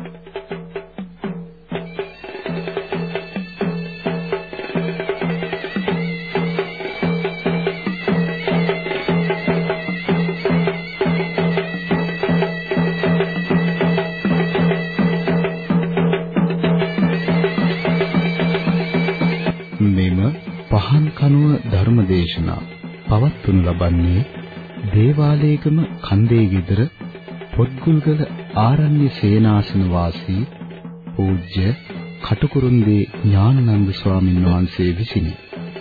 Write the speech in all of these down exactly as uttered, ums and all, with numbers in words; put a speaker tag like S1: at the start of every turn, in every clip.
S1: පහන් කනුව ධර්මදේශනා පවත්වනු ලබන්නේ දේවාලයේගම කන්දේ ගෙදර පොත්ගුල්ගල ආරණ්‍ය සේනාසන වාසී පූජ්‍ය කටුකුරුන්දී ඥානানন্দ ස්වාමීන් වහන්සේ විසිනි.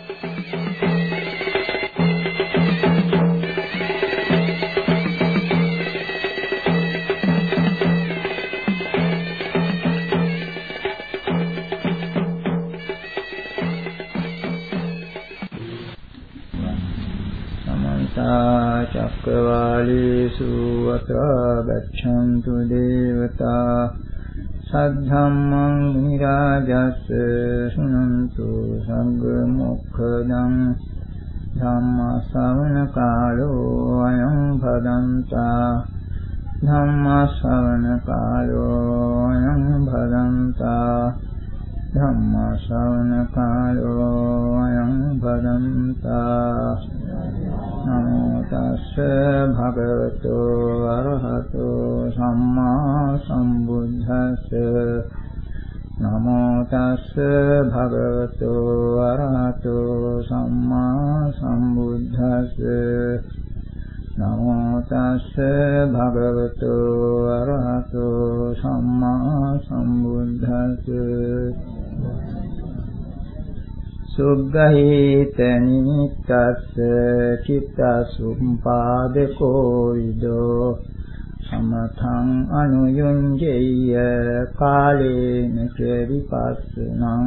S2: චක්කවාලේසු අත්‍රා ගච්ඡන්තු දේවතා සද්ධම්මං මුනි රාජස්ස සුනන්තු සංඝ මොක්ඛදං ධම්ම ශ්‍රවණ කාලෝ අයං භදන්තා ධම්ම ශ්‍රවණ කාලෝ අයං භදන්තා ධම්ම ශ්‍රවණ කාලෝ අයං භදන්තා නමෝ තස්ස භගවතු අරහතෝ සම්මා සම්බුද්දස්ස නමෝ තස්ස භගවතු අරහතෝ සම්මා සම්බුද්දස්ස නමෝ තස්ස භගවතු අරහතෝ සම්මා සම්බුද්දස්ස සුග්ගහේත නිමිත්තස්ස චිත්තසුම්පාදකෝ විදෝ සමතං අනුයුඤ්ජේය කාලේන චරිපස්සනං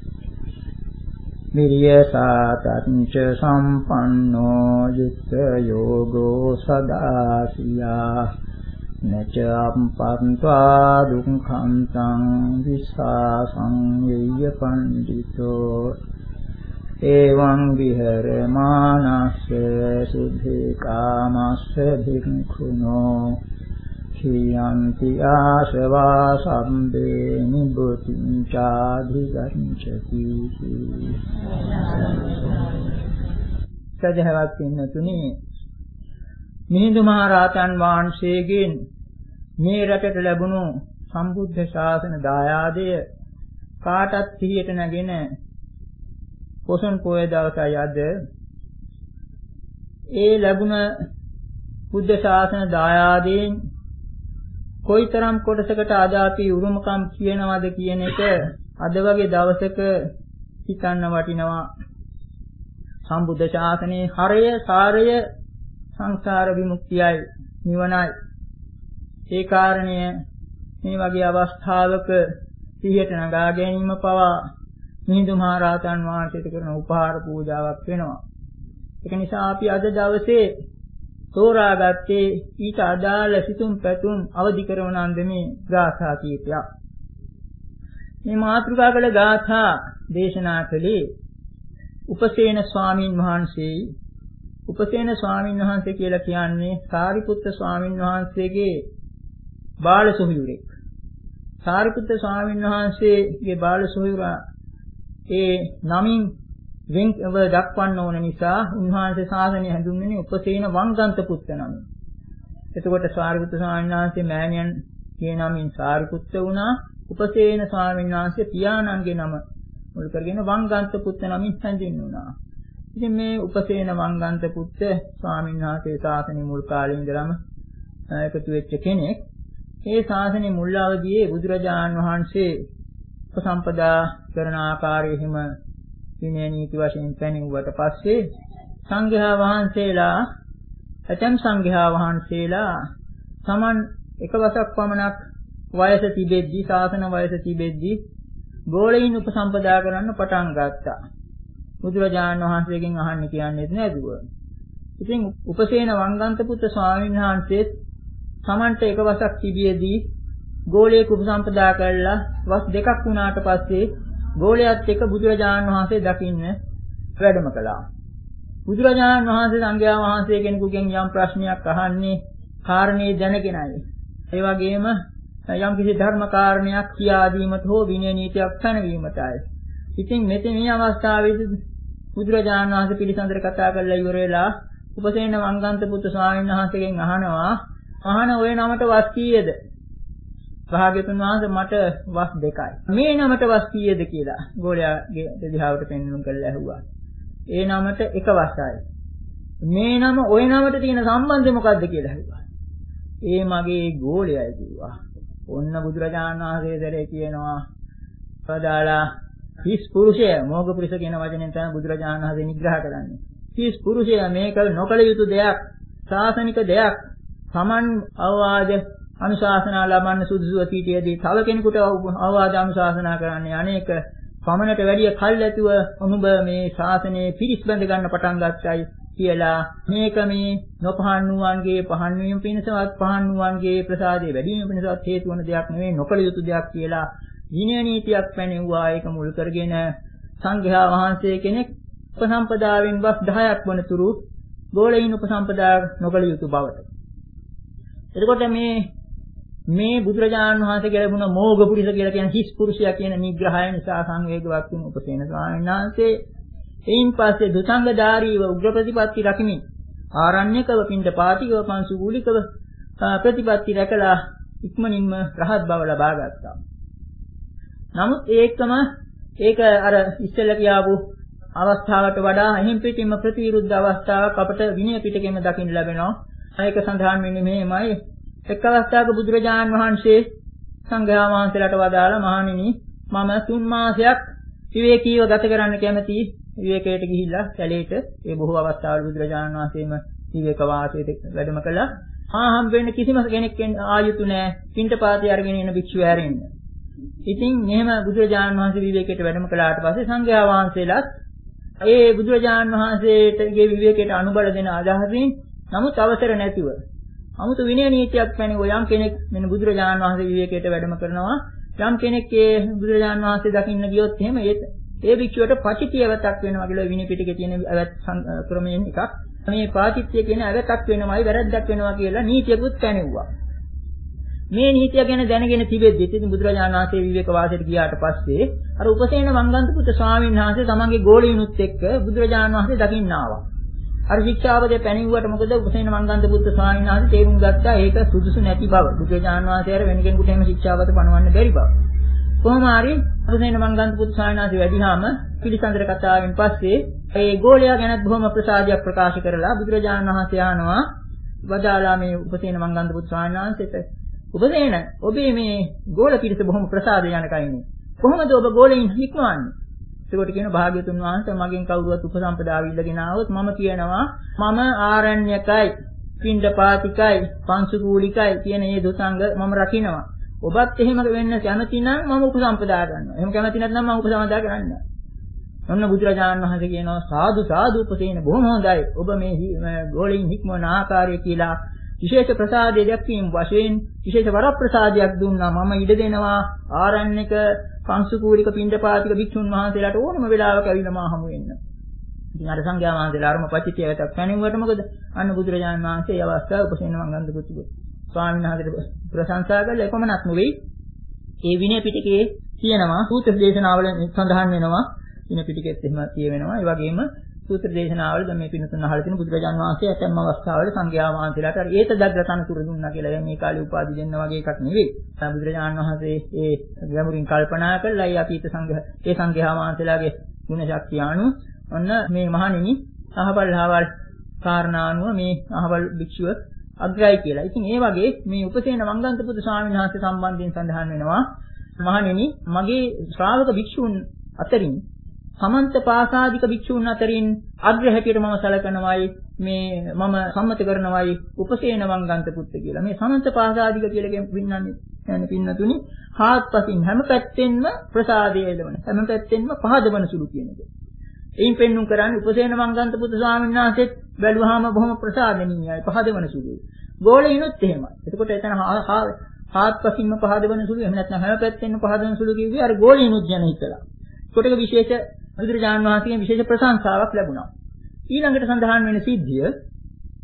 S2: විරියසාතංච සම්පන්නෝ යුක්ත යෝගෝ සදාසියා නච අප්පන්त्वा දුක්ඛං තං විස්සාසං යේය පණ්ඩිතෝ එවං විහෙරමානස්ස සුද්ධේ කාමස්ස භික්ඛුනෝ khiyanti ආශවා සම්බේ නිබ්බුතිං චාධිගච්ඡති සදහවත් පින්නතුනි මිහිඳු මහ රහතන් වහන්සේගෙන් මේ රටට ලැබුණු සම්බුද්ධ ශාසන දායාදය කාටත් සිහියට නැගෙන පොසොන් පොය දවසයි අද. ඒ ලැබුණ බුද්ධ ශාසන දායාදයෙන් කොයිතරම් කොටසකට අද අපි උරුමකම් කියනවද කියන එක අද වගේ දවසක හිතන්න වටිනවා. සම්බුද්ධ ශාසනයේ හරය සාරය සංසාර විමුක්තියයි නිවනයි. ඒ කාරණය මේ වගේ අවස්ථාවක සිහියට නගා ගැනීම පවා මිහිඳු මහ රහතන් වහන්සේට කරන උපහාර පූජාවක් වෙනවා. ඒක නිසා අපි අද දවසේ තෝරාගත්තේ ඊට අදාළ සිතුම් පැතුම් අවදි කරන අන්දමේ ගාථා කීපයක්. මේ මාතෘකා කළ ගාථා දේශනා කළේ උපසේන ස්වාමීන් වහන්සේයි. උපසේන ස්වාමීන් වහන්සේ කියලා කියන්නේ සාරිපුත්ත ස්වාමීන් වහන්සේගේ බාල සොහොයුරෙක්. සාරිපුත්ත ස්වාමීන් වහන්සේගේ බාල සොහොයුරා ඒ නමින් වෙන්ව දක්වන්න ඕන නිසා උන්වහන්සේ ශාසනය හැඳින්වෙන්නේ උපසේන වංගන්ත පුත්ත නමින්. එතකොට සාරිපුත්ත ස්වාමීන් වහන්සේ මෑණියන්ගේ නමින් සාරිපුත්ත වුණා. උපසේන ස්වාමීන් වහන්සේ පියාණන්ගේ නම මුල් කරගෙන වංගන්ත පුත්ත නමින් හැඳින්වුණා. ඉතින් මේ උපසේන වංගන්ත පුත්ත ස්වාමීන් වහන්සේ ශාසනයේ මුල් කාලේ ඉඳලම එකතු වෙච්ච කෙනෙක්. ඒ ශාසනයේ මුල් අවදියේ බුදුරජාණන් වහන්සේ උපසම්පදා කරන ආකාරයෙහිම විනය නීති වශයෙන් පැනෙව්වට පස්සේ සංඝයා වහන්සේලා ඇතම් සංඝයා වහන්සේලා සමන් එකවසක් පමණක් වයස තිබෙද්දී ශාසන වයස තිබෙද්දී ගෝලයින් උපසම්පදා කරන්න පටන් ගත්තා. බුදුරජාණන් වහන්සේගෙන් අහන්න කියන්නේත් නැදුව. ඉතින් උපසේන වංගන්ත පුත්‍ර ස්වාමීන් වහන්සේ සමන්ට එකවසක් තිබියදී ගෝලයේ උපසම්පදා කරලා වස් දෙකක් වුණාට පස්සේ ගෝලයාත් එක්ක බුදුරජාණන් වහන්සේ දකින්න වැඩම කළා. බුදුරජාණන් වහන්සේ සංඝයා වහන්සේ කෙනෙකුගෙන් යම් ප්‍රශ්නයක් අහන්නේ කාරණේ දැනගෙනයි. ඒ වගේම යම් කිසි ධර්ම කාරණයක් කියා දීමට හෝ විනය නීතියක් පැනවීමටයි. ඉතින් මෙතන මේ අවස්ථාවේදී බුදුරජාණන් වහන්සේ පිළිසඳර කතා කරලා ඉවර වෙලා උපසේන වංගන්ත පුත්තු ස්වාමීන් වහන්සේගෙන් අහනවා අහන ඔය නමට වස් කීයද? භාග්‍යතුන් වහන්සේ මට වස් දෙකයි. මේ නමට වස් කීයද කියලා ගෝලයාගේ දිහාවට පෙන්වුම් කරලා ඇහුවා. ඒ නමට එක වසයි. මේ නම ওই නමට තියෙන සම්බන්ධය මොකද්ද කියලා ඇහුවා. ඒ මගේ ගෝලයයි කිව්වා. ඔන්න බුදුරජාණන් වහන්සේ දරේ කියනවා පදාලා හිස් පුරුෂය මොග පුරුෂ කියන වචනෙන් තමයි බුදුරජාණන් වහන්සේ නිග්‍රහ කරන්නේ. හිස් පුරුෂය මේක නොකල යුතු දෙයක්, ශාසනික දෙයක්. සමන් අවවාද අනුශාසනා ලබන්න සුදුසුව සිටියේදී තව කෙනෙකුට අවවාද අනුශාසනා කරන්නේ අනේක පමණට වැඩිය කල් ඇතුව ඔබ මේ ශාසනයේ පිරිස් බඳ ගන්න පටන් ගත්තයි කියලා මේක මේ නොපහන් වූවන්ගේ පහන් වීම පිණිසවත් පහන් වූවන්ගේ ප්‍රසාදයේ වැඩි වීම පිණිසවත් හේතු වන දෙයක් නෙවෙයි නොකල යුතු දෙයක් කියලා විනය නීතියක් පැනෙවුවා. ඒක මුල් කරගෙන සංඝයා වහන්සේ කෙනෙක් උපසම්පදාවෙන් වස් දහයක් වනතුරු ගෝලයින් උපසම්පදා නොකල යුතු බවට. එතකොට මේ මේ බුදුරජාණන් වහන්සේ ගැලපුණ මෝග පුරුෂ කියලා කියන හිස් පුරුෂයා කියන නිග්‍රහය නිසා සංවේගවත් වුණු උපසේන ස්වාමීන් වහන්සේ එයින් පස්සේ දුසංගධාරීව උග්‍ර ප්‍රතිපත්ති රකිමින් ආරණ්‍යකව පිණ්ඩපාතිකව පංසුගූලිකව ප්‍රතිපත්ති රැකලා ඉක්මනින්ම රහත් බව ලබා ගත්තා. නමුත් ඒකම ඒක අර ඉස්සෙල්ලා කියාපු අවස්ථාවට වඩා එහින් පිටින්ම ප්‍රතිවිරුද්ධ අවස්ථාවක් අපට විනය පිටකෙම දකින්න ලැබෙනවා. ඒක සඳහන් වෙන්නේ මෙහෙමයි. එක් අවස්ථාවක බුදුරජාණන් වහන්සේ සංඝයා වහන්සේලාට වදාලා මහණෙනි මම තුන් මාසයක් විවේකීව ගත කරන්න කැමතියි. විවේකයට ගිහිල්ලා කැලේට ඒ බොහෝ අවස්ථාවල බුදුරජාණන් වහන්සේම විවේක වාසයට වැඩම කළා. ආ හම් වෙන්න කිසිම කෙනෙක් ආයුතු නැහැ. පින්ටපාතේ අරගෙන එන භික්ෂුව ඇරෙන්න. ඉතින් මෙහෙම බුදුරජාණන් වහන්සේ විවේකයට වැඩම කළාට පස්සේ සංඝයා වහන්සේලාත් ඒ බුදුරජාණන් වහන්සේටගේ විවේකයට අනුබල දෙන අදහසින් නමුත් අවසර නැතිව 아무තු විනය නීතියක් පැනව යම් කෙනෙක් මෙන්න බුදුරජාණන් වහන්සේ විවේකයට වැඩම කරනවා. යම් කෙනෙක් ඒ බුදුරජාණන් වහන්සේ දකින්න ගියොත් එහෙම ඒ ඒ භික්ෂුවට පචිතියවතක් වෙනවා කියලා විනය පිටකේ තියෙන අවත් ක්‍රමයෙන් එකක්. මේ පාචිත්‍ය කියන අවතක් වෙනවයි වැරද්දක් වෙනවා කියලා නීතියකුත් පැනෙවුවා. මේ නීතිය ගැන දැනගෙන තිබෙද්දි ඉතින් බුදුරජාණන් වහන්සේ විවේක වාසයට ගියාට පස්සේ අර උපසේන වංගන්ත පුත්‍ර ස්වාමීන් වහන්සේ තමන්ගේ ගෝලීනුත් එක්ක බුදුරජාණන් වහන්සේ දකින්න ආවා. අර ශික්ෂාපදේ පැනෙව්වට මොකද උපසේන වංගන්ත පුත්‍ර ස්වාමීන් වහන්සේ තේරුම් ගත්තා ඒක සුදුසු නැති බව. බුදුරජාණන් වහන්සේ අර වෙන කෙනෙකුට එහෙම ශික්ෂාපද පනවන්න බැරි බව. කොහොම හරි උපසේන වංගන්ත පුත්‍ර ස්වාමීන් වහන්සේ වැඩිහාම පිළිසඳර කතාවෙන් පස්සේ ඒ ගෝලයා ගැන බොහොම ප්‍රසාදයක් ප්‍රකාශ කරලා බුදුරජාණන් වහන්සේ ආනවා වදාලා මේ උපසේන වංගන්ත පුත්‍ර ස්වාමීන් වහන්සේට උපසේන ඔබේ මේ ගෝල පිරිස බොහොම ප්‍රසාද යනකයිනේ. කොහොමද ඔබ ගෝලෙන් හික්මවන්නේ? ඒකට කියන භාග්‍යතුන් වහන්සේ මගෙන් කවුරුවත් උපසම්පදාව ඉල්ලගෙන ආවොත් මම කියනවා මම ආරණ්‍යකයි පිණ්ඩපාතිකයි පංසුකූලිකයි කියන මේ දුසංග මම රකින්නවා. ඔබත් එහෙම වෙන්න කැමති නම් මම උපසම්පදා ගන්නවා. එහෙම කැමති නැත්නම් මම උපසම්පදා කරන්නේ නැහැ. ඔන්න බුදුරජාණන් වහන්සේ කියනවා සාදු සාදු උපසේන බොහොම හොඳයි. ඔබ මේ ගෝලෙන් හික්මවන ආකාරය කියලා විශේෂ ප්‍රසාදයක් දැක්වීම වශයෙන් විශේෂ වරප්‍රසාදයක් දුන්නා. මම ඉඩ දෙනවා ආරණ්‍යක පංසුකූලික පිණ්ඩපාතික භික්ෂුන් වහන්සේලාට ඕනම වෙලාවක ඇවිල්ලා මා හමු වෙන්න. ඉතින් අර සංඝයා වහන්සේලා අරම පචිතියකට පැනෙව්වට මොකද? අන්න බුදුරජාණන් වහන්සේ ඒ අවස්ථාවේ උපසේන වංගන්ත පුත්තු ස්වාමීන් වහන්සේට ප්‍රශංසා කළා. එපමණක් නෙවෙයි. ඒ විනය පිටකයේ තියෙනවා සූත්‍ර දේශනාවල සඳහන් වෙනවා. විනය පිටකෙත් එහෙම කියවෙනවා. ඒ වගේම සූත්‍ර දේශනාවල දැන් මේ පින්නතුන් අහලා තියෙන බුදුරජාණන් වහන්සේ ඇතැම් අවස්ථාවල සංඝයා වහන්සේලාට අර ඒත දග්ගතන තුර දුන්නා කියලා. දැන් මේ කාලේ උපාධි දෙන්න වගේ එකක් නෙවෙයි. බුදුරජාණන් වහන්සේ ඒ ගැඹුරින් කල්පනා කළා. ඒ අතීත සංඝ ඒ සංඝයා වහන්සේලාගේ ගුණ ශක්තිය අනුව ඔන්න මේ මහණෙනි අහවල් අහවල් කාරණානුව මේ අහවල් භික්ෂුව අග්‍රයි කියලා. ඉතින් ඒ වගේ මේ උපසේන වංගන්ත පුත්‍ර ස්වාමීන් වහන්සේ සම්බන්ධයෙන් සඳහන් වෙනවා මහණෙනි මගේ ශ්‍රාවක භික්ෂුන් අතරින් සමන්ත පාසාදික භික්ෂුන් අතරින් අග්‍ර හැටියට මම සැලකනවායි මේ මම සම්මත කරනවායි උපසේන වංගන්ත පුත්‍ර කියලා. මේ සමන්ත පාසාදික කියලා කියන්නේ කියන්නේ පින්නතුනි හාත්පසින් හැම පැත්තෙන්ම ප්‍රසාදය එළවන හැම පැත්තෙන්ම පහදවන සුළු කියන එක. එයින් පෙන්눔 කරන්නේ උපසේන වංගන්ත පුත්‍ර ස්වාමීන් වහන්සේත් බැලුවාම බොහොම ප්‍රසාදනීයයි පහදවන සුළුයි. ගෝලෙිනුත් එහෙමයි. එතකොට එතන හාත්පසින්ම පහදවන සුළු එහෙම නැත්නම් හැම පැත්තෙන්ම පහදවන සුළු කිව්වේ අර ගෝලෙිනුත් යන හිතලා. ඒකට විශේෂ බුදුරජාණන් වහන්සේගෙන් විශේෂ ප්‍රශංසාවක් ලැබුණා. ඊළඟට සඳහන් වෙන සිද්ධිය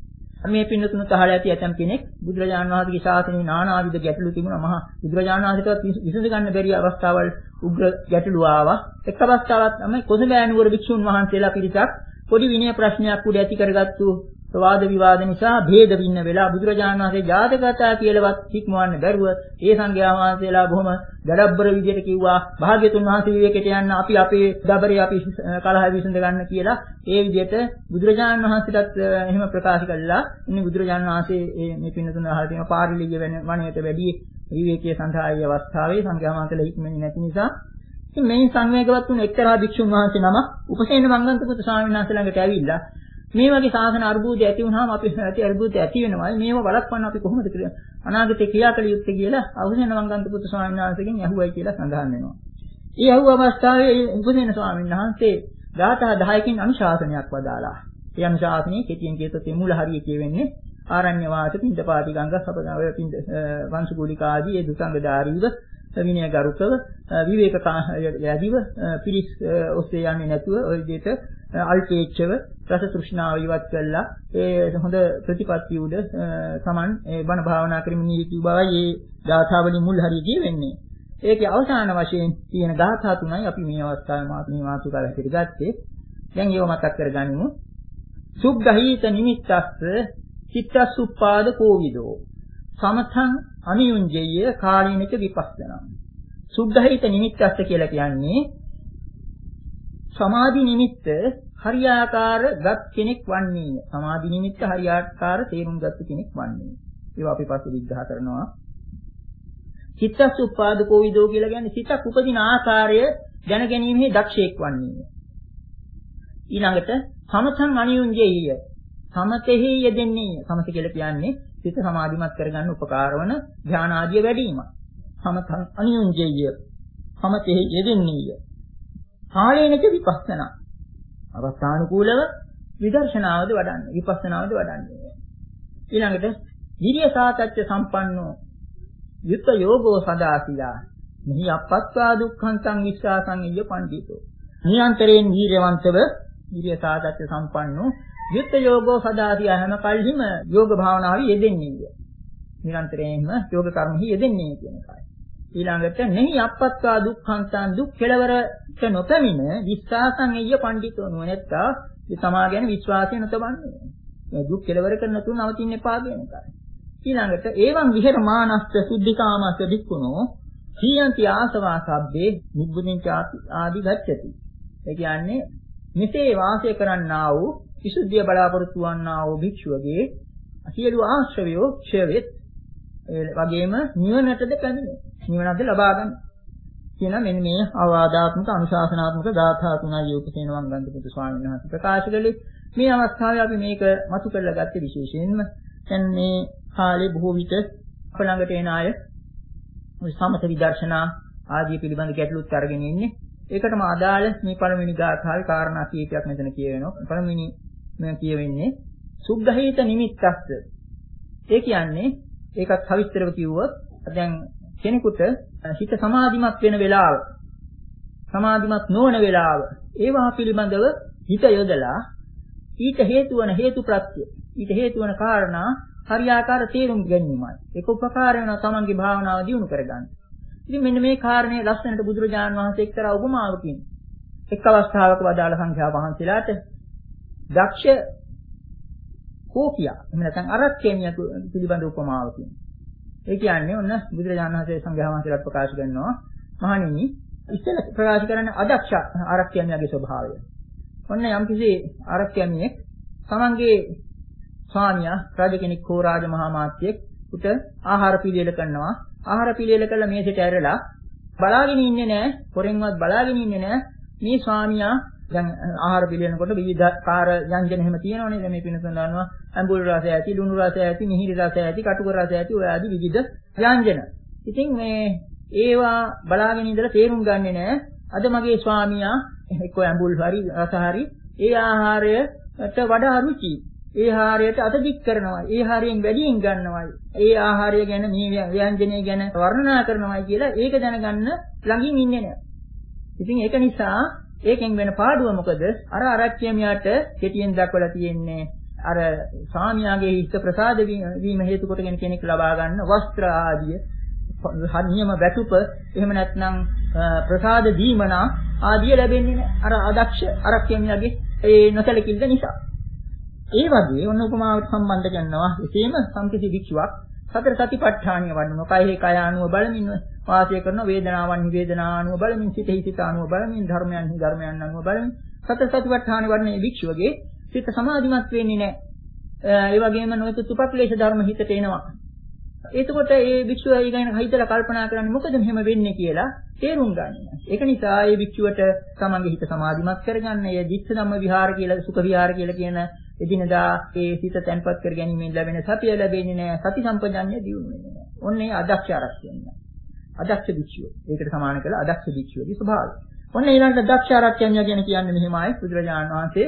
S2: මේ පින්නතුන් තහල ඇති ඇතම් කෙනෙක් බුදුරජාණන් වහන්සේගේ ශාසනයේ නානාවිද ගැටලු තිබුණා. මහා බුදුරජාණන් වහන්සේට විසඳ ගන්න බැරි අවස්ථාවල් උග්‍ර ගැටලු ආවා. එක් අවස්ථාවක් තමයි කොසඹෑ නුවර භික්ෂුන් වහන්සේලා පිරිසක් පොඩි විනය ප්‍රශ්නයක් උඩ ඇති කරගත්තු වාද විවාද නිසා ભેද වින්න වෙලා බුදුරජාණන් වහන්සේ ජාතක කතා කියලාවත් හික්මවන්න බැරුව ඒ සංඝයා වහන්සේලා බොහොම දඩබ්බර විදියට කිව්වා භාග්‍යතුන් වහන්සේ විවේකයට යන්න අපි අපේ දබරේ අපි කලහ විසඳ ගන්න කියලා ඒ විදියට බුදුරජාණන් වහන්සේටත් එහෙම ප්‍රකාශ කළා. ඉන්නේ බුදුරජාණන් වහන්සේ මේ පින්නතුන් අහලා තියෙන පාරිලිය වෙන වණයට වැඩි විවේකයේ සඳහායි අවස්ථාවේ සංඝයා වහන්සේලා හික්මෙන්නේ නැති නිසා ඉතින් මේ සංවේගවත් වුණ එක්තරා භික්ෂුන් වහන්සේ නම උපසේන මංගන්තපුත් ස්වාමීන් වහන්සේ ළඟට ඇවිල්ලා මේ වගේ සාසන අර්බුදය ඇති වුණාම අපි ඇති අර්බුදය ඇති වෙනවා. මේව වළක්වන්න අපි කොහොමද අනාගතේ ක්‍රියා කළ යුත්තේ කියලා අවසේන මංගන්තපුත් ස්වාමීන් වහන්සේගෙන් ඇහුවයි කියලා සඳහන් වෙනවා. ඒ ඇහුව අවස්ථාවේ උපසේන ස්වාමීන් වහන්සේ ධාතා දහයකින් අනුශාසනයක් වදාලා. ඒ අනුශාසනයේ කෙටියෙන් කියතොත් මේ මුල හරිය කියවෙන්නේ ආරණ්‍ය වාස පින්දපාති ගංගා සපදාවේ පින්ද වංශගුලික ආදී ඒ දුසංගදාරීව විනය ගරුකව විවේක යදිව පිරිස් ඔස්සේ යන්නේ නැතුව ওই විදිහට අල්පේච්ඡව රස තෘෂ්ණාව ඉවත් කළා. ඒ හොඳ ප්‍රතිපත්තිය උඩ සමන් ඒ බණ භාවනා කරමින් ඉති බවයි මේ ගාථාවලින් මුල් හරිය කියවෙන්නේ. ඒකේ අවසාන වශයෙන් තියෙන ගාථා තුනයි අපි මේ අවස්ථාවේ මාත් මේ මාතෘකාව හැටියට ගත්තේ. දැන් ඒව මතක් කරගනිමු. සුග්ගහීත නිමිත්තස්ස චිත්තසුප්පාද කෝවිදෝ සමතං අනියුඤ්ජය කාලීනික විපස්සනා. සුග්ගහීත නිමිත්තස්ස කියලා කියන්නේ සමාධි නිමිත්ත හරියාකාර ගත් කෙනෙක් වන්නේ. සමාධි නිමිත්ත හරියාකාර තේරුම් ගත් කෙනෙක් වන්නේ. ඒවා අපි පස්සේ විග්‍රහ කරනවා. චිත්තසුප්පාදකෝ විදෝ කියලා කියන්නේ සිතක් උපදින ආකාරය දැනගැනීමේ දක්ෂයෙක් වන්නේ. ඊළඟට සමතං අනියුඤ්ජය සමතෙහි යෙදෙන්නේ. සමත කියලා කියන්නේ සිත සමාධිමත් කරගන්න උපකාර වන ධ්‍යාන ආදිය වැඩිම. සමතං අනියුඤ්ජය සමතෙහි යෙදෙන්නේ. කාලේනක විපස්සනා අවස්ථානුකූලව විදර්ශනාවද වඩන්නේ විපස්සනාවද වඩන්නේ. ඊළඟට විරිය සාතච්ච සම්පන්නෝ යුත් යෝගෝ සදාසියා මෙහි අපත්වා දුක්ඛං විශ්වාසං ඉය පණ්ඩිතෝ. නිරන්තරයෙන් වීරවන්තව විරිය සාතච්ච සම්පන්නෝ යුත් යෝගෝ සදාසියා හැම කල්හිම යෝග භාවනාවේ යෙදෙන්නේ. නිරන්තරයෙන්ම යෝග කර්මෙහි යෙදෙන්නේ කියන එකයි. ඊළඟට nehi appatwa dukkhantan දුක් කෙලවරට නොපැමිණ විශ්වාසං එయ్య පඬිතෝ නුවණැත්තා ඒ තමා ගැන විශ්වාසය නොතබන්නේ. මේ දුක් කෙලවර කරන තුන නවතින්න එපා කියන එකයි. ඊළඟට ඒවං විහෙරමානස්ස සුද්ධිකාමස්ස දික්කුණෝ සීයන්ති ආසවා සබ්බේ නිබ්බුදින් ආදි ගච්ඡති. ඒ කියන්නේ මෙසේ වාසය කරන්නා වූ විසුද්ධිය බලාපොරොත්තු වන්නා වූ භික්ෂුවගේ සියලු ආශ්‍රවයෝ ක්ෂය වෙත්. ඒ වගේම නිවනටද පැමිණේ. නිවනද ලබා ගන්න. කියන මෙන්න මේ අවවාදාත්මක අනුශාසනාත්මක ගාථා තුනයි උපසේන වංගන්තපුත් ස්වාමීන් වහන්සේ ප්‍රකාශ කළේ. මේ අවස්ථාවේ අපි මේක මතු කරලා ගත්තේ විශේෂයෙන්ම දැන් මේ කාලේ බොහෝ විට අප ළඟට එන අය සමත විදර්ශනා ආදී පිළිබඳ ගැටලුත් අරගෙන ඉන්නේ. ඒකටම අදාළ මේ පළවෙනි ගාථාවේ කාරණා කීපයක් මෙතන කියවෙනවා. පළවෙනි මම කියවෙන්නේ සුග්ගහීත නිමිත්තස්ස. ඒ කියන්නේ ඒකත් සවිස්තරව කිව්වොත් දැන් කෙනෙකුට හිත සමාධිමත් වෙන වෙලාව සමාධිමත් නොවන වෙලාව ඒවා පිළිබඳව හිත යොදලා ඊට හේතු වන හේතු ප්‍රත්‍ය ඊට හේතු වන කාරණා හරියාකාර තේරුම් ගැනීමයි. ඒක උපකාර වෙනවා තමන්ගේ භාවනාව දියුණු කරගන්න. ඉතින් මෙන්න මේ කාරණේ ලස්සනට බුදුරජාණන් වහන්සේ එක්තරා උපමාවකින් එක් අවස්ථාවක වදාළ සංඝයා වහන්සේලාට දක්ෂ කෝකියා එහෙම නැත්නම් අරක්කේමිය පිළිබඳ උපමාවකින්. ඒ කියන්නේ ඔන්න බුදුරජාණන් වහන්සේ සංඝයා වහන්සේලාට ප්‍රකාශ කරනවා මහණෙනි ඉස්සෙල්ල ප්‍රකාශ කරන්නේ අදක්ෂ ආරක්ෂකයන්ගේ ස්වභාවය. ඔන්න යම්කිසි ආරක්ෂකයෙක් තමන්ගේ ස්වාමියා රජ කෙනෙක් හෝ රාජ මහා මාත්‍යෙක් උට ආහාර පිළියෙල කරනවා. ආහාර පිළියෙල කළ මේසෙට ඇරලා බලාගෙන ඉන්නේ නැහැ. පොරෙන්වත් බලාගෙන ඉන්නේ නැහැ. මේ ස්වාමියා දැන් ආහාර පිළියෙලනකොට විවිධාකාර ව්‍යංජන එහෙම තියෙනවනේ. දැන් මේ පිනසන දානවා අඹුල් රසය ඇති, ලුණු රසය ඇති, මිහිරි රසය ඇති, කටුක රසය ඇති ඔය ආදී විවිධ ව්‍යංජන. ඉතින් මේ ඒවා බලාගෙන ඉඳලා තේරුම් ගන්නෙ නෑ. අද මගේ ස්වාමියා එක්ක අඹුල් හරි රස හරි ඒ ආහාරයට වඩා රුචි. ඒ ආහාරයට අතදික් කරනවා. ඒ ආහාරයෙන් වැඩියෙන් ගන්නවා. ඒ ආහාරය ගැන මේ ව්‍යංජනය ගැන වර්ණනා කරනවා කියලා ඒක දැනගන්න ළඟින් ඉන්නේ නෑ. ඉතින් ඒක නිසා ඒකෙන් වෙන පාඩුව මොකද? අර ආරක්ෂකමියාට කෙටියෙන් දක්වලා තියෙන්නේ අර ස්වාමියාගේ හිත ප්‍රසාද වීම හේතු කොටගෙන කෙනෙක් ලබා ගන්න වස්ත්‍ර ආදිය නියම වැටුප එහෙම නැත්නම් ප්‍රසාද දීමනා ආදිය ලැබෙන්නේ නැහැ. අර අදක්ෂ අරක්කෙමියගේ ඒ නොසලකිල්ල නිසා. ඒ වගේ ඔන්න උපමාවට සම්බන්ධ කරනවා එසේම සම්කිසි වික්ෂුවක් සතර සතිපට්ඨානිය වඩනවා. කයෙහි කය ආනුව බලමින් වාසය කරන වේදනාවන් වේදනා ආනුව බලමින් සිතෙහි සිත ආනුව බලමින් ධර්මයන් ධර්මයන් ආනුව බලමින් සතර සතිපට්ඨානිය වඩන මේ වික්ෂුවගේ සිත සමාධිමත් වෙන්නේ නැහැ. ඒ වගේම නොයෙකුත් උපක්ලේශ ධර්ම හිතට එනවා. එතකොට මේ භික්ෂුව ඊගෙන හිතලා කල්පනා කරන්නේ මොකද මෙහෙම වෙන්නේ කියලා තේරුම් ගන්න. ඒක නිසා මේ භික්ෂුවට තමන්ගේ හිත සමාධිමත් කරගන්න, ඒ දිස්ස ධම්ම විහාර කියලා සුඛ විහාර කියලා කියන එදිනදා ඒ හිත තැන්පත් කර ගැනීමෙන් ලැබෙන සතිය ලැබෙන්නේ නැහැ. සති සම්පජාඤ්ඤය දියුණු වෙන්නේ නැහැ. ඔන්නේ අදක්ෂ ආරක්ෂණය. අදක්ෂ භික්ෂුව. ඒකට සමාන කළ අදක්ෂ භික්ෂුවගේ ස්වභාවය. ඔන්න ඊළඟට දක්ෂ ආරක්ෂණය ගැන කියන්නේ මෙහෙමයි. බුදුරජාණන් වහන්සේ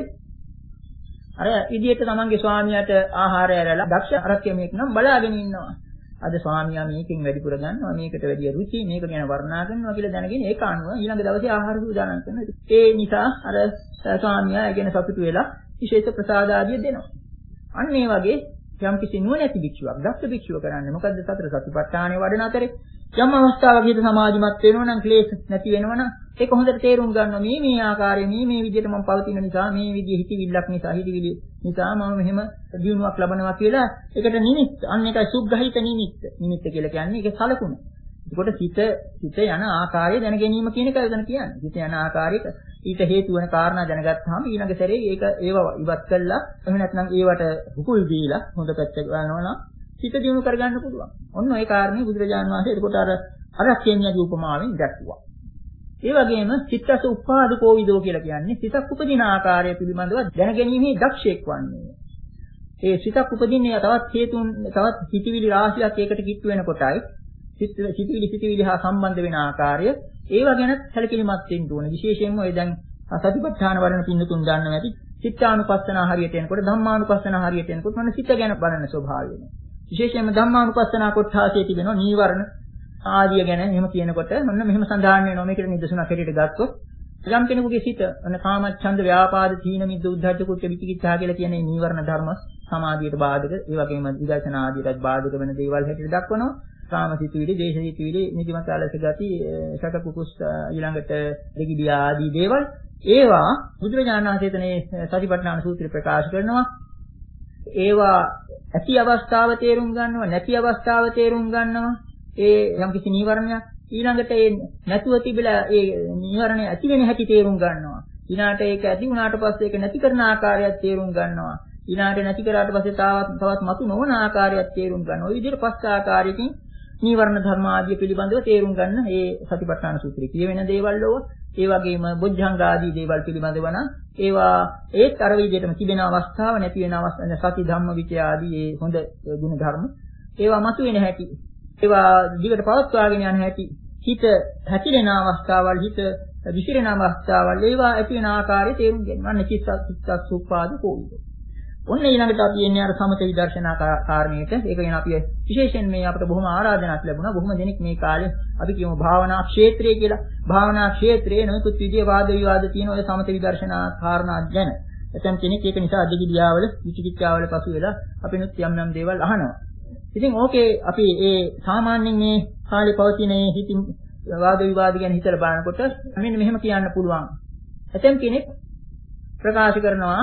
S2: අර ඉදියට තමන්ගේ ස්වාමියාට ආහාරය ඇරලා දක්ෂ ආරක්ෂණයක් නම් බලාගෙන ඉන්නවා. අද ස්වාමියා මේකෙන් වැඩිපුර ගන්නවා, මේකට වැඩි රුචි, මේක ගැන වර්ණනා කරනවා කියලා දැනගෙන ඒක අනුව ඊළඟ දවසේ ආහාර සූදානම් කරනවා. ඒ නිසා අර ස්වාමියා ගැන සතුටු වෙලා විශේෂ ප්‍රසාද ආදිය දෙනවා. අන්න ඒ වගේ යම් කිසි නුවණැති භික්ෂුවක්, දක්ෂ භික්ෂුව කරන්නේ මොකද්ද? සතර සතිපට්ඨානෙ වඩන අතරේ යම් අවස්ථාවකදී සමාධිමත් වෙනවා නම් ක්ලේශ නැති වෙනවා නම් ඒක හොඳට තේරුම් ගන්නවා. මේ මේ ආකාරයේ මේ මේ විදිහට මම පවතින නිසා, මේ විදිහේ හිතවිල්ලක් නිසා, හිතවිලි නිසා මම මෙහෙම දියුණුවක් ලබනවා කියලා ඒකට නිමිත්ත. අන්න ඒකයි සුග්ගහිත නිමිත්ත. නිමිත්ත කියලා කියන්නේ ඒක සලකුණ. එතකොට සිත සිත යන ආකාරය දැන ගැනීම කියන එකයි උදන කියන්නේ. සිත යන ආකාරයට ඊට හේතු වෙන කාරණා දැනගත්තාම ඊළඟ සැරේ ඒක ඒව ඉවත් කළා. එහෙම නැත්නම් ඒවට හුකුල් දීලා හොඳ පැත්ත ගන්නවා නම් සිත දියුණු කරගන්න පුළුවන්. ඔන්න ඒ කාරණේ බුදුරජාණන් වහන්සේ එතකොට අර අරක්ෂණ්‍යගේ උපමාවෙන් දැක්වුවා. ඒ වගේම චිත්තස උපාදකෝ විදෝ කියලා කියන්නේ සිතක් උපදින ආකාරය පිළිබඳව දැනගැනීමේ දක්ෂයෙක් වන්නේ. ඒ සිතක් උපදින්නේ තවත් හේතුන් තවත් හිතවිලි රාශියක් ඒකට කිට්ටු වෙන කොටයි සිතවිලි සිතවිලි හා සම්බන්ධ වෙන ආකාරය ඒව ගැන සැලකිලිමත් වෙන්න ඕනේ. විශේෂයෙන්ම ඔය දැන් සතිපට්ඨාන වඩන පින්නතුන් දන්නවා ඇති. චිත්තානුපස්සනා හරියට එනකොට ධම්මානුපස්සනා හරියට එනකොට මොන සිත ගැන බලන ස්වභාවය වෙනවා. විශේෂයෙන්ම ධම්මානුපස්සනා කොටාසේ තිබෙනවා නීවරණ ආදිය ගැන එහෙම කියනකොට මොන්න මෙහෙම සඳහන් වෙනවා. මේකට නිදසුනක් හැටියට ගත්තොත් යම් කෙනෙකුගේ සිත අන කාමච්ඡන්ද ව්‍යාපාද තීන මිද්ද උද්ධච්ච කුච්ච විචිකිච්ඡා කියලා කියන නීවරණ ධර්ම සමාධියට බාධක, ඒ වගේම විදර්ශනා ආදියට බාධක වෙන දේවල් හැටියට දක්වනවා. කාමසිතුවිලි, දේශසිතුවිලි, නිදිමත අලස ගති, සැක කුකුස් ඊළඟට දෙගිඩිය ආදී දේවල් ඒවා බුදුරජාණන් වහන්සේ තනේ සතිපට්ඨාන සූත්‍රය ප්‍රකාශ කරනවා. ඒවා ඇති අවස්ථාව තේරුම් ගන්නවා, නැති අවස්ථාව තේරුම් ගන්නවා. ඒ යම්කිසි නීවරණයක් ඊළඟට ඒ නැතුව තිබිලා ඒ නීවරණය ඇති වෙන හැටි තේරුම් ගන්නවා. ඊළාට ඒක ඇති වුණාට පස්සේ ඒක නැති කරන ආකාරයත් තේරුම් ගන්නවා. ඊළාට නැති කරාට පස්සේ තවත් තවත් මතු නොවන ආකාරයත් තේරුම් ගන්නවා. ওই විදිහට පස් ආකාරයකින් නීවරණ ධර්ම ආදී පිළිබඳව තේරුම් ගන්න ඒ සතිපට්ඨාන සූත්‍රයේ කියවෙන දේවල් වල ඒ වගේම බොජ්ජංග ආදී දේවල් පිළිබඳව නම් ඒවා ඒත් අර විදිහටම තිබෙන අවස්ථාව නැති වෙන අවස්ථාව සති ධම්ම විචය ආදී ඒ හොඳ ගුණ ධර්ම ඒවා මතු වෙන හැටි ඒවා දිගට පවත්වාගෙන යන හැටි හිත හැකිලෙන අවස්ථාවල් හිත විසිරෙන අවස්ථාවල් ඒවා ඇති වෙන ආකාරය තේරුම් ගන්න චිත්ත චිත්ත සුපාද කෝවිද. ඔන්න ඊළඟට අපි එන්නේ අර සමත විදර්ශනා කාරණේට. ඒක වෙන අපි විශේෂයෙන් මේ අපිට බොහොම ආරාධනාවක් ලැබුණා. බොහොම දෙනෙක් මේ කාලේ අපි කියමු භාවනා ක්ෂේත්‍රය කියලා. භාවනා ක්ෂේත්‍රයේ නොයෙකුත් විදිහේ වාද විවාද තියෙන ඔය සමත විදර්ශනා කාරණා ගැන. එතෙන් කෙනෙක් ඒක නිසා අධිගිරියාවල විචිකිච්ඡාවල පසු වෙලා අපිනුත් යම් යම් දේවල් අහනවා. ඉතින් ඕකේ අපි ඒ සාමාන්‍යයෙන් මේ කාලේ පවතින මේ හිතින් වාද විවාද ගැන හිතලා බලනකොට මෙන්න මෙහෙම කියන්න පුළුවන්. එතෙන් කෙනෙක් ප්‍රකාශ කරනවා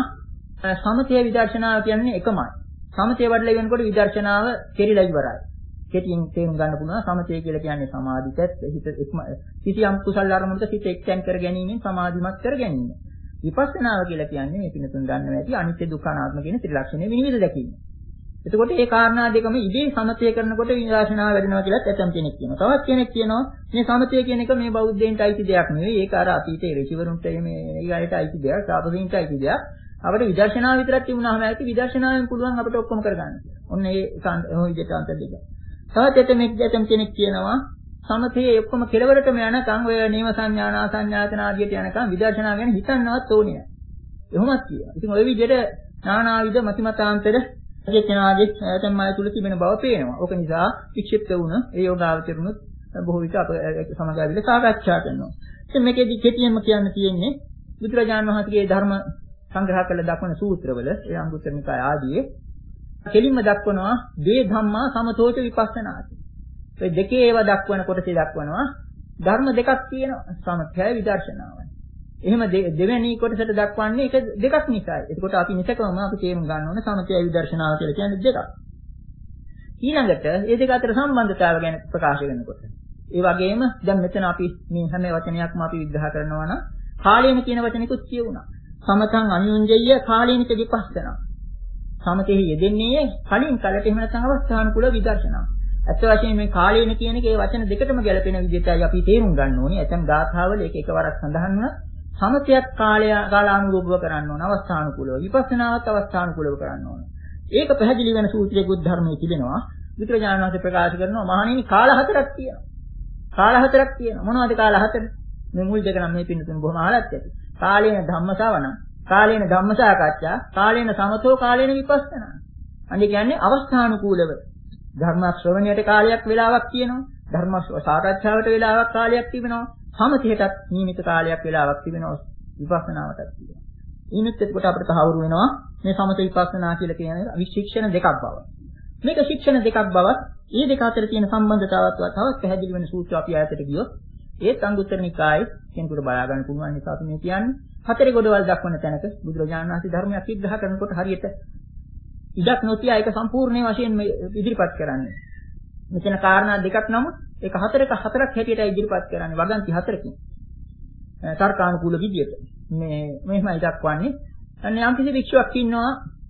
S2: සමතය විදර්ශනාව කියන්නේ එකමයි. සමතය වඩලා ඉවරනකොට විදර්ශනාව කෙරිලා ඉවරයි. කෙටියෙන් තේරුම් ගන්න පුළුවන් සමතය කියලා කියන්නේ සමාධියත් හිත කිසියම් කුසල අරමුණක සිත එක්තෙන් කර ගැනීමෙන් සමාධිමත් කර ගැනීම. විපස්සනාව කියලා කියන්නේ මේ පිනතුන් දන්නවා ඇති අනිත්‍ය දුක්ඛ අනාත්ම කියන ත්‍රිලක්ෂණය විනිවිද දැකීම. එතකොට මේ කාරණා දෙකම ඉබේ සමතය කරනකොට විදර්ශනාව වැඩෙනවා කියලාත් ඇතම් කෙනෙක් කියනවා. තවත් කෙනෙක් කියනවා මේ සමතය කියන එක මේ බෞද්ධයන්ට අයිති දෙයක් නෙවෙයි. ඒක අර අතීතයේ ඍෂිවරුන්ට මේ ඊගායට අයිති දෙයක්, තාපසීන්ට අයිති දෙයක්. අපිට විදර්ශනාව විතරක් තිබුණාම ඇති විදර්ශනාවෙන් පුළුවන් අපිට ඔක්කොම කරගන්න. ඔන්න ඒ ඔය විදිහට අන්ත දෙක. තවත් එතෙමෙක් දෙතම් කෙනෙක් කියනවා සමතේ ඔක්කොම කෙලවරටම යනකම් ඔය නේම සංඥානා සංඥාතන ආදියට යනකම් විදර්ශනාව ගැන හිතන්නවත් ඕනේ නැහැ. එහෙමත් කියනවා. ඉතින් ඔය විදිහට නානාවිද මතිමතාන්තර රචනාදී තමයි තුල තිබෙන බව පේනවා. ඕක නිසා වික්ෂිප්ත වුණ ඒ යෝගාවචරුණුත් බොහෝ විට අප සමග ආවිල සාකච්ඡා කරනවා. ඉතින් මේකෙදි කෙටියෙන්ම කියන්න තියෙන්නේ බුදුරජාණන් වහන්සේගේ ධර්ම සංග්‍රහ කළ දක්වන සූත්‍රවල ඒ අංගුත්තර නිකාය ආදී කෙලින්ම දක්වනවා ද්වේ ධම්මා සමතෝච විපස්සනාති. ඒ දෙකේ ඒවා දක්වන කොටසේ දක්වනවා ධර්ම දෙකක් තියෙනවා සමථයයි විදර්ශනාවයි. එහෙම දෙවෙනි කොටසට දක්වන්නේ ඒක දෙකක් නිසායි. එතකොට අපි නිසකවම අපි තේරුම් ගන්න ඕන සමථයයි විදර්ශනාව කියලා කියන්නේ දෙකක්. ඊළඟට මේ දෙක අතර සම්බන්ධතාවය ගැන ප්‍රකාශ කරනකොට ඒ වගේම දැන් මෙතන අපි මේ හැම වචනයක්ම අපි විග්‍රහ කරනවා නම් කාලේන කියන වචනිකුත් කියුණා. සමතං අනුයුංජය කාලේනික විපස්සනා. සමතෙහි යෙදෙන්නේ කලින් කලට එහෙම නැත්නම් අවස්ථානුකූල විදර්ශනා. අත් වශයෙන් මේ කාලේන කියන එකේ වචන දෙකටම ගැලපෙන විදිහටයි අපි තේරුම් ගන්න ඕනේ. ඇතම් ගාථාවල එක එකවරක් සඳහන් වෙනවා. සමතයත් කාලය කාලානුරූපව කරන්න ඕන අවස්ථානුකූලව. විපස්සනාවත් අවස්ථානුකූලව කරන්න ඕන. ඒක පැහැදිලි වෙන සූත්‍රයේ බුද්ධ ධර්මයේ තිබෙනවා. බුදුරජාණන් වහන්සේ ප්‍රකාශ කරනවා මහණෙනි කාල හතරක් තියෙනවා. කාල හතරක් තියෙනවා. මොනවද කාල හතර? මේ මුල් දෙක නම් මේ පින්නතුන් බොහොම අහලත් ඇති. කාලේන ධම්මසවණ, කාලේන ධම්මසාකච්ඡා, කාලේන සමතෝ, කාලේන විපස්සනා. අනිත් කියන්නේ අවස්ථානුකූලව ධර්ම ශ්‍රවණයට කාලයක් වෙලාවක් තියෙනවා. ධර්ම සාකච්ඡාවට වෙලාවක් කාලයක් තිබෙනවා. සමථයටත් නියමිත කාලයක් වෙලාවක් තිබෙනවා. විපස්සනාවටත් තියෙනවා. ඊනිත් එතකොට අපිට තහවුරු වෙනවා මේ සමථ විපස්සනා කියලා කියන්නේ විශික්ෂණ දෙකක් බව. මේක ශික්ෂණ දෙකක් බවත්, මේ දෙක අතර තියෙන සම්බන්ධතාවත් තවත් පැහැදිලි වෙන සූත්‍ර අපි ආයතට ගියොත් ඒත් අංගුත්තර නිකායේ කෙනෙකුට බලා ගන්න පුළුවන් නිසා අපි මේ කියන්නේ හතරේ ගොඩවල් දක්වන තැනක බුදුරජාණන් වහන්සේ ධර්මයක් විග්‍රහ කරනකොට හරියට ඉඩක් නොතියා ඒක සම්පූර්ණ වශයෙන් ඉදිරිපත් කරන්නේ. මෙතන කාරණා දෙකක් නමුත් ඒක හතරක හතරක් හැටියට ඉදිරිපත් කරන්නේ වගන්ති හතරකින්. තර්කානුකූල විදියට. මේ මෙහෙමයි දක්වන්නේ. අන්න යම් කිසි වික්ෂුවක් ඉන්නවා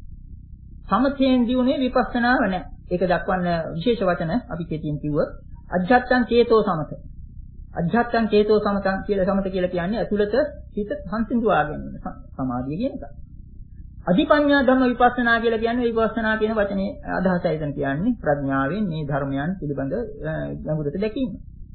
S2: සමථයෙන් දියුනේ විපස්සනාව නැහැ. ඒක දක්වන්න විශේෂ වචන අපි කෙටියෙන් කිව්වොත් අජ්ජත්තං චේතෝ සමත. අජ්ජත්තං චේතෝ සමතං කියලා සමත කියලා කියන්නේ ඇතුළත හිත සංසිඳුවා ගැනීම සමාධිය කියන එක. අධිපඤ්ඤා ධම්ම විපස්සනා කියලා කියන්නේ විපස්සනා කියන වචනේ අදහසයි එතන කියන්නේ ප්‍රඥාවෙන් මේ ධර්මයන් පිළිබඳ ගැඹුරට දැකීම.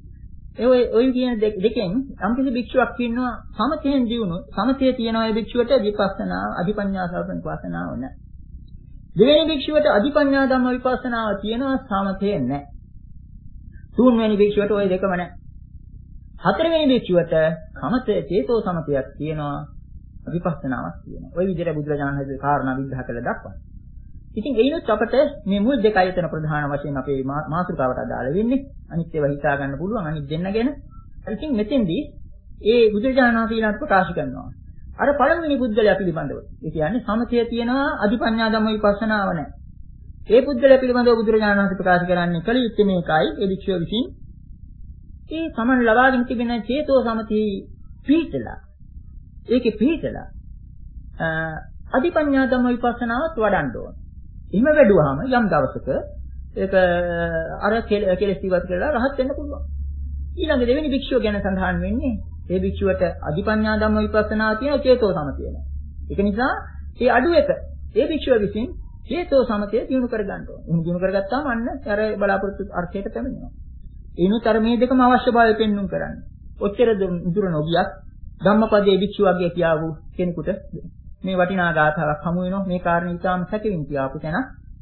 S2: ඒ ඔය ඔය කියන දෙකෙන් යම්කිසි භික්ෂුවක් ඉන්නවා සමතයෙන් දියුණු සමතයේ තියෙන අය භික්ෂුවට විපස්සනා අධිපඤ්ඤා සමත විපස්සනාව නැහැ. දෙවෙනි භික්ෂුවට අධිපඤ්ඤා ධම්ම විපස්සනාව තියෙනවා සමතේ නැහැ. තුන්වෙනි භික්ෂුවට ওই දෙකම නැහැ. හතරවෙනි භික්ෂුවට සමතේ චේතෝ සමතයක් තියෙනවා විපස්සනාවක් තියෙනවා. ওই විදිහට බුදුරජාණන් වහන්සේ කාරණා විග්‍රහ කළ දක්වනවා. ඉතින් ඒනොත් අපට මේ මුල් දෙක අයතන ප්‍රධාන වශයෙන් අපේ මාතෘකාවට අදාළ වෙන්නේ. අනිත් ඒවා හිතා ගන්න පුළුවන් අනිත් දෙන්න ගැන. ඉතින් මෙතෙන්දී ඒ බුදුරජාණන් වහන්සේ ප්‍රකාශ කරනවා. අර පළවෙනි පුද්ගලයා පිළිබඳව. ඒ කියන්නේ සමතය තියෙනවා අධිපඤ්ඤා ධම්ම විපස්සනාව නැහැ. ඒ පුද්ගලයා පිළිබඳව බුදුරජාණන් වහන්සේ ප්‍රකාශ කරන්නේ කල යුත්තේ මේකයි. ඒ වික්ෂය විසින් ඒ සමන් ලබාගෙන තිබෙන චේතෝ සමතී පිහිටලා ඒකේ පිහිටලා අධිපඤ්ඤා ධම්ම විපස්සනාවත් වඩන්න ඕන. එහෙම වැඩුවාම යම් දවසක ඒක අර කෙලෙස් ඉවත් කරලා රහත් වෙන්න පුළුවන්. ඊළඟ දෙවෙනි භික්ෂුව ගැන සඳහන් වෙන්නේ ඒ භික්ෂුවට අධිපඤ්ඤා ධම්ම විපස්සනා තියෙන චේතෝ සමතය නෑ. ඒක නිසා ඒ අඩු එක ඒ භික්ෂුව විසින් චේතෝ සමතය දිනු කර ගන්න ඕන. එහෙම දිනු කරගත්තාම අන්න අර බලාපොරොත්තු අර්ථයට පැමිණෙනවා. ඒනොත් අර මේ දෙකම අවශ්‍ය බව පෙන්눔 කරන්නේ. ඔච්චර දුර නොගියත් ධම්මපදයේ භික්ෂුවගේ කියාවු කෙනෙකුට මේ වටිනා ගාථාවක් හමු වෙනවා. මේ කාරණේ ඉතාම සැකෙමින් කියාපු තැන.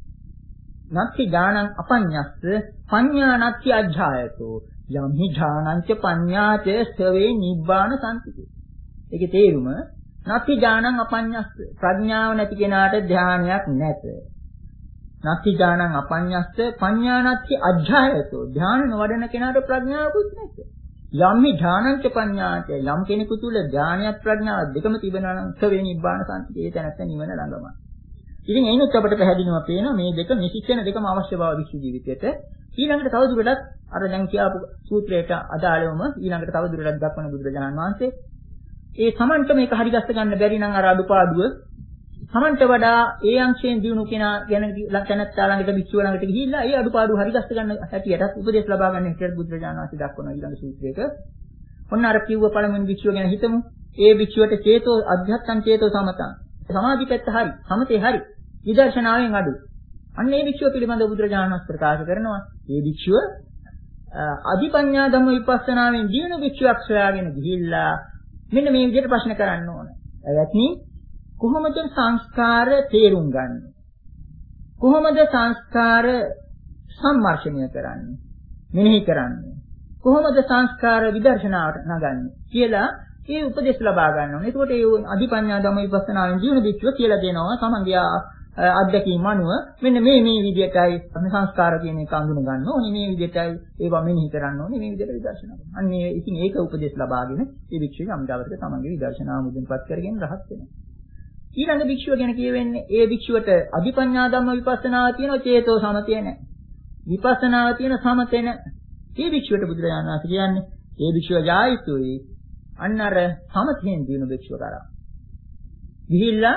S2: නත්ති ඥානං අපඤ්ඤස්ස පඤ්ඤානත්ති අජ්ජායතෝ යම්හි ඥානංච පඤ්ඤාච ස්වේ නිබ්බාන සම්පති. ඒකේ තේරුම නත්ති ඥානං අපඤ්ඤස්ස ප්‍රඥාව නැති කෙනාට ධානයක් නැත. නත්ති ඥානං අපඤ්ඤස්ස පඤ්ඤානත්ති අජ්ජායතෝ ධාන නොවඩන කෙනාට ප්‍රඥාවකුත් නැත. යම්හි ඥානංච පඤ්ඤාච යම් කෙනෙකු තුල ඥානයත් ප්‍රඥාවත් දෙකම තිබෙනවා නම් ස්වේ නිබ්බාන සම්පති. ඒ තැනත් නිවන ළඟමයි. ඉතින් එයිනුත් අපිට පැහැදිලිවම පේනවා මේ දෙක නිසිච්චන දෙකම අවශ්‍ය බව විශ්ව ජීවිතයට. ඊළඟට තවදුරටත් අර දැන් කියාපු සූත්‍රයට අදාළවම ඊළඟට තවදුරටත් දක්වන බුදුරජාණන් වහන්සේ ඒ සමන්ත මේක හරි ගස්ස ගන්න බැරි නම් අර අඩුපාඩුව සමන්ත වඩා ඒ අංශයෙන් දිනු කෙනා ගැන තැනත්තා ළඟට භික්ෂුව ළඟට ගිහිල්ලා ඒ අඩුපාඩුව හරි ගස්ස ගන්න හැටියට උපදේශ ලබා ගන්න හැටියට බුදුරජාණන් වහන්සේ දක්වන ඊළඟ සූත්‍රයක ඔන්න අර කිව්ව පළමුවෙනි භික්ෂුව ගැන හිතමු. ඒ භික්ෂුවට චේතෝ අධ්‍යාත්මං චේතෝ සමතං සමාධි පැත්ත හරි සමතේ හරි විදර්ශනාවෙන් අඩු. අන්න ඒ භික්ෂුව පිළිබඳව බුදුරජාණන් වහන්සේ ප්‍රකාශ කරනවා. මේ භික්ෂුව අධිපඤ්ඤා ධම්ම විපස්සනාවෙන් දිනන භික්ෂුවක් සොයාගෙන ගිහිල්ලා මෙන්න මේ විදිහට ප්‍රශ්න කරන්න ඕන. එයත්නි කොහොමද සංස්කාර තේරුම් ගන්න? කොහොමද සංස්කාර සම්මර්ෂණය කරන්නේ? මෙනෙහි කරන්නේ? කොහොමද සංස්කාර විදර්ශනාවට නගන්නේ කියලා ඒ උපදෙස් ලබා ගන්න ඕනේ. ඒකට ඒ අධිපඤ්ඤා ධම්ම විපස්සනාවෙන් ජීවන භික්ෂුව කියලා දෙනවා තමන්ගේ අත්දැකීම් අනුව මෙන්න මේ මේ විදිහටයි සංස්කාර කියන එක අඳුන ගන්න ඕනේ. මේ විදිහටයි ඒවා මෙනෙහි කරන්න ඕනේ. මේ විදිහට විදර්ශනා කරනවා. අන්න මේ ඉතින් ඒක උපදෙස් ලබාගෙන මේ භික්ෂුව යම් දවසක තමන්ගේ විදර්ශනා මුදුන්පත් කරගෙන රහත් වෙනවා. ඊළඟ භික්ෂුව ගැන කියවෙන්නේ ඒ භික්ෂුවට අධිපඤ්ඤා ධම්ම විපස්සනාව තියෙනවා චේතෝ සමතය නැහැ. විපස්සනාව තියෙන සමතය නැහැ. මේ භික්ෂුවට බුදුරජාණන් වහන්සේ කියන්නේ ඒ භික්ෂුව යායුතුයි අන්න අර සමතයෙන් දිනු භික්ෂුව කරා. ගිහිල්ලා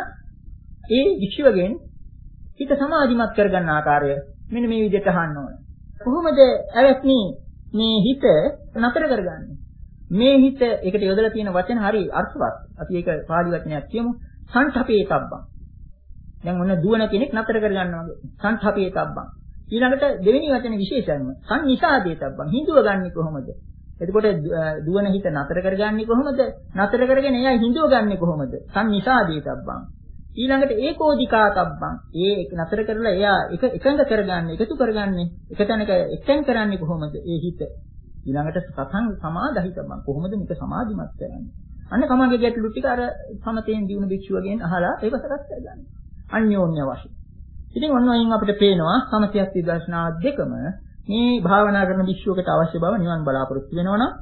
S2: ඒ භික්ෂුවගෙන් හිත සමාධිමත් කරගන්න ආකාරය මෙන්න මේ විදිහට අහන්න ඕනේ. කොහොමද ඇවැත්නි මේ හිත නතර කරගන්නේ? මේ හිත ඒකට යොදලා තියෙන වචන හරි අර්ථවත්. අපි ඒක පාළි වචනයක් කියමු. සංඨපේතබ්බං. දැන් මොන දුවන කෙනෙක් නතර කරගන්නවා වගේ. සංඨපේතබ්බං. ඊළඟට දෙවෙනි වචනේ විශේෂයෙන්ම සංනිසාදේතබ්බං. හිඳුව ගන්නේ කොහොමද? එතකොට දුවන හිත නතර කරගන්නේ කොහොමද? නතර කරගෙන එයා හිඳුව ගන්නේ කොහොමද? සංනිසාදේතබ්බං. ඊළඟට ඒකෝදිකාතබ්බං. ඒ නතර කරලා එයා එක එකඟ කරගන්නේ, එකතු කරගන්නේ, එක තැනක එක්තෙන් කරන්නේ කොහොමද? ඒ හිත. ඊළඟට සතං සමාදහිතබ්බං. කොහොමද මේක සමාධිමත් කරන්නේ? අන්න තමගේ ගැටලු ටික අර සමතෙන් දිනු භික්ෂුවගෙන් අහලා ඒක සකස් කරගන්න. අන්‍යෝන්‍ය වශයෙන්. ඉතින් ඔන්න ඔයින් අපිට පේනවා සමතයක් විදර්ශනා දෙකම මේ භාවනා කරන භික්ෂුවකට අවශ්‍ය බව නිවන් බලාපොරොත්තු වෙනවනම්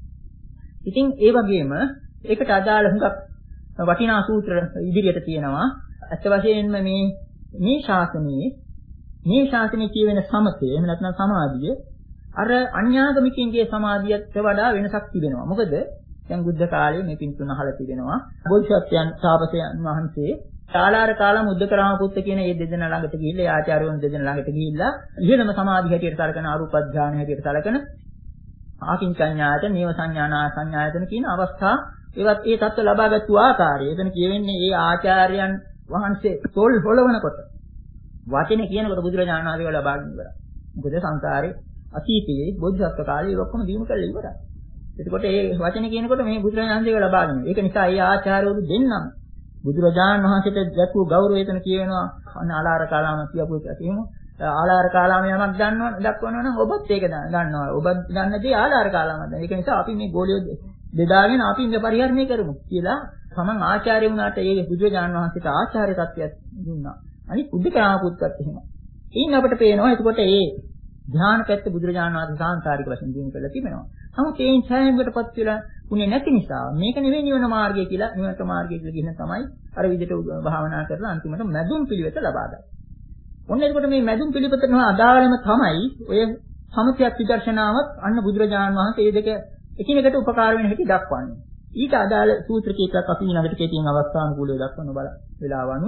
S2: ඉතින් ඒ වගේම ඒකට අදාළ හුඟක් වටිනා සූත්‍ර ඉදිරියට තියෙනවා. අත් වශයෙන්ම මේ මේ ශාසනයේ මේ ශාසනයේ කියවෙන සමතය එහෙම නැත්නම් සමාධිය අර අන්‍යාගමිකින්ගේ සමාධියට වඩා වෙනසක් තිබෙනවා. මොකද දැන් බුද්ධ කාලයේ මේ පින්තුන අහලා තිබෙනවා. බෝධිසත්වයන් තාපසයන් වහන්සේ ශාලාර කාලම උද්දකරාම පුත්ත කියන මේ දෙදෙනා ළඟට ගිහිල්ලා ආචාර්යවරුන් දෙදෙනා ළඟට ගිහිල්ලා ඉහළම සමාධි හැටියට සලකන අරූප ධානය හැටියට සලකන ආකින්චඤ්ඤායතන, නේව සංඥානා සංඥායතන කියන අවස්ථා ඒවත් ඒ தත්ත්ව ලබාගත්තු ආකාරය. එතන කියවෙන්නේ මේ ආචාර්යයන් වහන්සේ තොල් හොලවනකොට වචනේ කියනකොට බුදුරජාණන් වහන්සේ ලබාගෙන ඉවරයි. මොකද සංසාරේ අතීතයේ බෝධිසත්ව කාලේ ඒ ඔක්කොම දීම කරලා ඉවරයි. එතකොට මේ වචනේ කියනකොට මේ බුදුරජාණන් වහන්සේ ලබාගෙන. ඒක නිසා මේ ආචාර්යවරු දෙන්නම බුදුරජාණන් වහන්සේට දැක්වූ ගෞරවය එතන කියවෙනවා. අන්න ආලාර කාලාම කියපු එක කියමු. ආලාර කාලාම යමක් දන්නව දක්වනවා නම් ඔබත් ඒක දන්නවා. ඔබ දන්නදී ආලාර කාලාම දන්න. ඒක නිසා අපි මේ ගෝලියෝ දෙදාගෙන අපි ඉඳ පරිහරණය කරමු කියලා තමන් ආචාර්ය වුණාට ඒ බුදුරජාණන් වහන්සේට ආචාර්ය තත්ත්වයක් දුන්නා. අනිත් උද්දකරාම පුත්කත් එහෙම. එයින් අපිට පේනවා එතකොට මේ ධ්‍යාන පැත්ත බුදුරජාණන් වහන්සේ සාංශාරික වශයෙන් දිනු කරලා තිබෙනවා. නමුත් ඒන් ඡායයකටපත් වෙලා උනේ නැති නිසා මේක නෙවෙයි නිවන මාර්ගය කියලා නිවනට මාර්ගය කියලා කියන තමයි අර විදිහට භාවනා කරලා අන්තිමට මැදුම් පිළිවෙත ලබා ගන්න. ඔන්න එතකොට මේ මැදුම් පිළිවෙතට අදාළම තමයි ඔය සමථයක් විදර්ශනාවත් අන්න බුදුරජාණන් වහන්සේ මේ දෙක එකිනෙකට උපකාර වෙන හැටි දක්වන්නේ. ඊට අදාළ සූත්‍ර කීපයක් අපි ඊළඟට කෙටියෙන් අවස්ථානුකූලව දක්වන බල වෙලාව අනුව.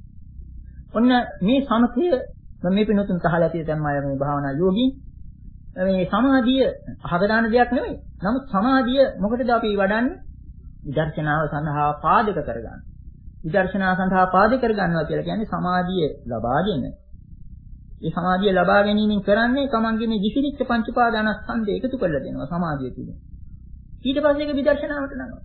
S2: ඔන්න මේ සමථය මම මේ පිනතුන් තහලා ඇති දැන් මම මේ භාවනා යෝගී මේ සමාධිය අහගදාන දෙයක් නෙවෙයි. නමුත් සමාධිය මොකටද අපි වඩන්නේ? විදර්ශනාව සඳහා පාදක කරගන්න. විදර්ශනාව සඳහා පාදක කරගන්නවා කියලා කියන්නේ සමාධිය ලබාගෙන. මේ සමාධිය ලබා ගැනීමෙන් කරන්නේ තමන්ගේ මේ විසිරිච්ච පංච උපාදානස්කන්ධය එකතු කරලා දෙනවා සමාධිය තුළ. ඊට පස්සේ ඒක විදර්ශනාවට නංගනවා.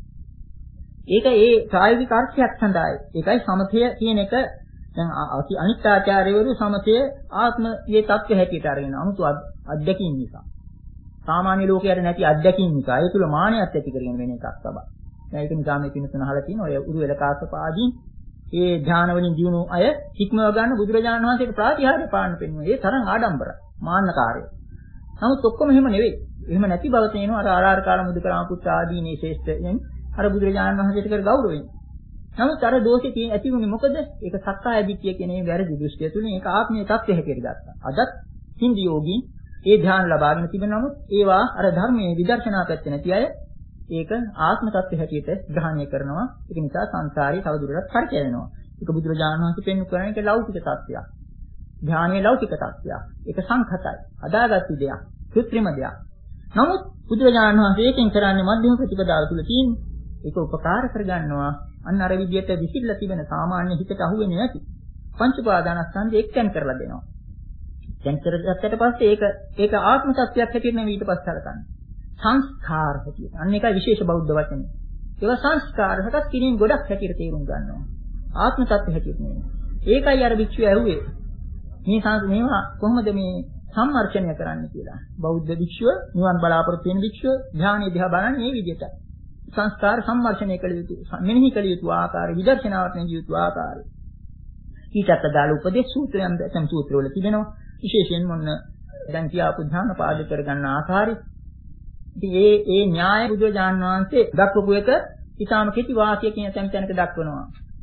S2: ඒක ඒ ප්‍රායෝගික අර්ථයක් සඳහායි. ඒකයි සමථය කියන එක දැන් අනිත් ආචාර්යවරු සමථය ආත්මයේ தත්ත්ව හැටියට අරගෙන 아무තු අත්දැකීම් නිසා. සාමාන්‍ය ලෝකයට නැති අත්දැකීම් නිසා ඒ තුල මානයක් ඇති කරගෙන වෙන එකක් තමයි. දැන් ඒක නිසා මේ පින්නතුන අහලා තියෙන ඔය උරුවෙල කාසපාදී ඒ ඥාන වලින් දිනු අය ඉක්මව ගන්න බුදුරජාණන් වහන්සේට ප්‍රාතිහාර්ය පාන්න පෙන්වුවා. ඒ තරම් ආඩම්බරයි, මාන්නකාරය. නමුත් ඔක්කොම එහෙම නෙවෙයි. එහෙම නැති බව තේනවා අර ආලාර කාල මුදුකරාම පුත්‍ර ආදී මේ ශ්‍රේෂ්ඨයන් අර බුදුරජාණන් වහන්සේට කර ගෞරවයෙන්. නමුත් අර දෝෂේ තියෙන ඇති වුණේ මොකද? ඒක සක්කාය දිට්ඨිය කියන මේ වැරදි දෘෂ්ටිය තුලින් ඒක ආත්මීය தත්ත්වය හැටියට ගත්තා. අදත් හින්දි යෝගී ඒ ධ්‍යාන ලබාගෙන තිබෙන නමුත් ඒවා අර ධර්මයේ විදර්ශනා පැත්තේ නැති අය ඒක ආත්ම தත්ත්වය හැටියට ග්‍රහණය කරනවා. ඒක නිසා සංසාරේ තවදුරටත් පරිචය වෙනවා. ඒක බුදුරජාණන් වහන්සේ පෙන්වු කරන එක ලෞකික தත්ත්වයක්. ධ්‍යානයේ ලෞකික தත්ත්වයක්. ඒක සංඛතයි. අදාගත් දෙයක්. කෘත්‍රිම දෙයක්. නමුත් බුදුරජාණන් වහන්සේ ඒකෙන් කරන්නේ මධ්‍යම ප්‍රතිපදාව තුල තියෙන්නේ. ඒක උපකාර කරගන්නවා. අන්න අර විදියට විසිරලා තිබෙන සාමාන්‍ය හිතට අහුවෙන්නේ නැති පංච උපාදානස්කන්ධය එක්තෙන් කරලා දෙනවා. දැන් කරගත්තට පස්සේ ඒක ඒක ආත්ම තත්ත්වයක් හැටියට නෙවෙයි ඊට පස්සේ හලකන්නේ. සංස්කාර හැටියට. අන්න ඒකයි විශේෂ බෞද්ධ වචනේ. ඒවා සංස්කාර හටත් කිරීම ගොඩක් හැටියට තේරුම් ගන්නවා. ආත්ම තත්ත්ව හැටියට නෙවෙයි. ඒකයි අර භික්ෂුව ඇහුවේ. මේ සංස් මේවා කොහොමද මේ සම්මර්ෂණය කරන්න කියලා. බෞද්ධ භික්ෂුව නිවන් බලාපොරොත්තු වෙන භික්ෂුව ධ්‍යානෙ දිහා බලන්නේ මේ විදිහට. සංස්කාර සම්මර්ෂණය කළ යුතු මෙනෙහි කළ යුතු ආකාරය විදර්ශනාවට නෙගිය යුතු ආකාරය ඊටත් අදාළ උපදේශ සූත්‍රයන් දැන් සූත්‍රවල තිබෙනවා විශේෂයෙන් මොන දැන් කියාපු ධ්‍යාන පාද කර ගන්න ආකාරය ඉතින් ඒ ඒ න්‍යාය බුදුරජාණන් වහන්සේ දක්වපු එක ඊටාම කෙටි වාක්‍යයකින් තැන් තැනක දක්වනවා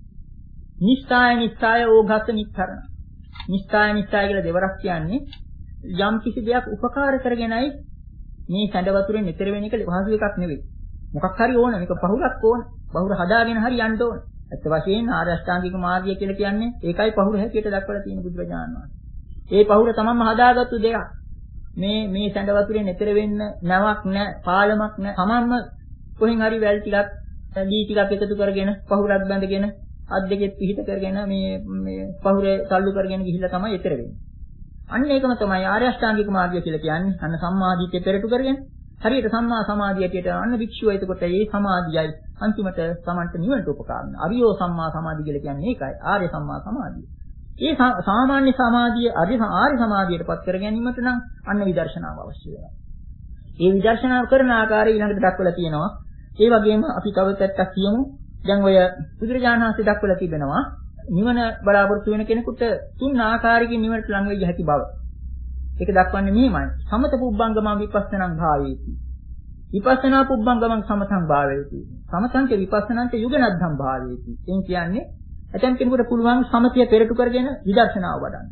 S2: නිස්සාය නිස්සාය ඕඝස්ස නික්ඛරණ නිස්සාය නිස්සාය කියලා දෙවරක් කියන්නේ යම් කිසි දෙයක් උපකාර කරගෙනයි මේ සැඬ වතුරෙන් නිතර වෙන එක පහසු එකක් නෙවෙයි මොකක් හරි ඕන මේක පහුරක් ඕන පහුර හදාගෙන හරි යන්න ඕන ඇත්ත වශයෙන්ම ආර්ය අෂ්ටාංගික මාර්ගය කියලා කියන්නේ ඒකයි පහුර හැටියට දක්වලා තියෙන බුදුරජාණන් වහන්සේ ඒ පහුර තමන්ම හදාගත්තු දෙයක් මේ මේ සැඬ වතුරෙන් නිතර වෙන්න නැවක් නැහැ පාලමක් නැහැ තමන්ම කොහෙන් හරි වැල් ටිකක් දී ටිකක් එකතු කරගෙන පහුරක් බැඳගෙන අත් දෙකෙත් පිහිට කරගෙන මේ මේ පහුරේ තල්ලු කරගෙන ගිහිල්ලා තමයි ඊතර වෙන්නේ. අන්න ඒකම තමයි ආර්ය අෂ්ටාංගික මාර්ගය කියලා කියන්නේ. අන්න සම්මාදිට්ඨිය පෙරටු කරගෙන හරියට සම්මා සමාධියට අන්න වික්ෂුව එතකොට ඒ සමාධියයි අන්තිමට Tamanට නිවනට උපකාර වෙන. අරියෝ සම්මා සමාධිය කියලා කියන්නේ ඒකයි. ආර්ය සම්මා සමාධිය. ඒ සාමාන්‍ය සමාධිය ආර්ය ආර්ය සමාධියටපත් කර ගැනීමට නම් අන්න විදර්ශනාව අවශ්‍ය වෙනවා. ඒ විදර්ශනාව කරන ආකාරය ඊළඟට දක්වලා තියෙනවා. ඒ වගේම අපි තව පැත්තක් කියමු. දැන් ඔය බුදුරජාණන් වහන්සේ දක්වලා තිබෙනවා නිවන බලාපොරොත්තු වෙන කෙනෙකුට තුන් ආකාරයකින් නිවනට ලං වෙයි හැකි බව. ඒක දක්වන්නේ මෙහිමයි. සමත පුබ්බංගම විපස්සනං භාවේති. විපස්සනා පුබ්බංගම සමතං භාවේති. සමතං ච විපස්සනං ච යුගනද්ධම් භාවේති. එන් කියන්නේ ඇතැම් කෙනෙකුට පුළුවන් සමතිය පෙරටු කරගෙන විදර්ශනාව වඩන්න.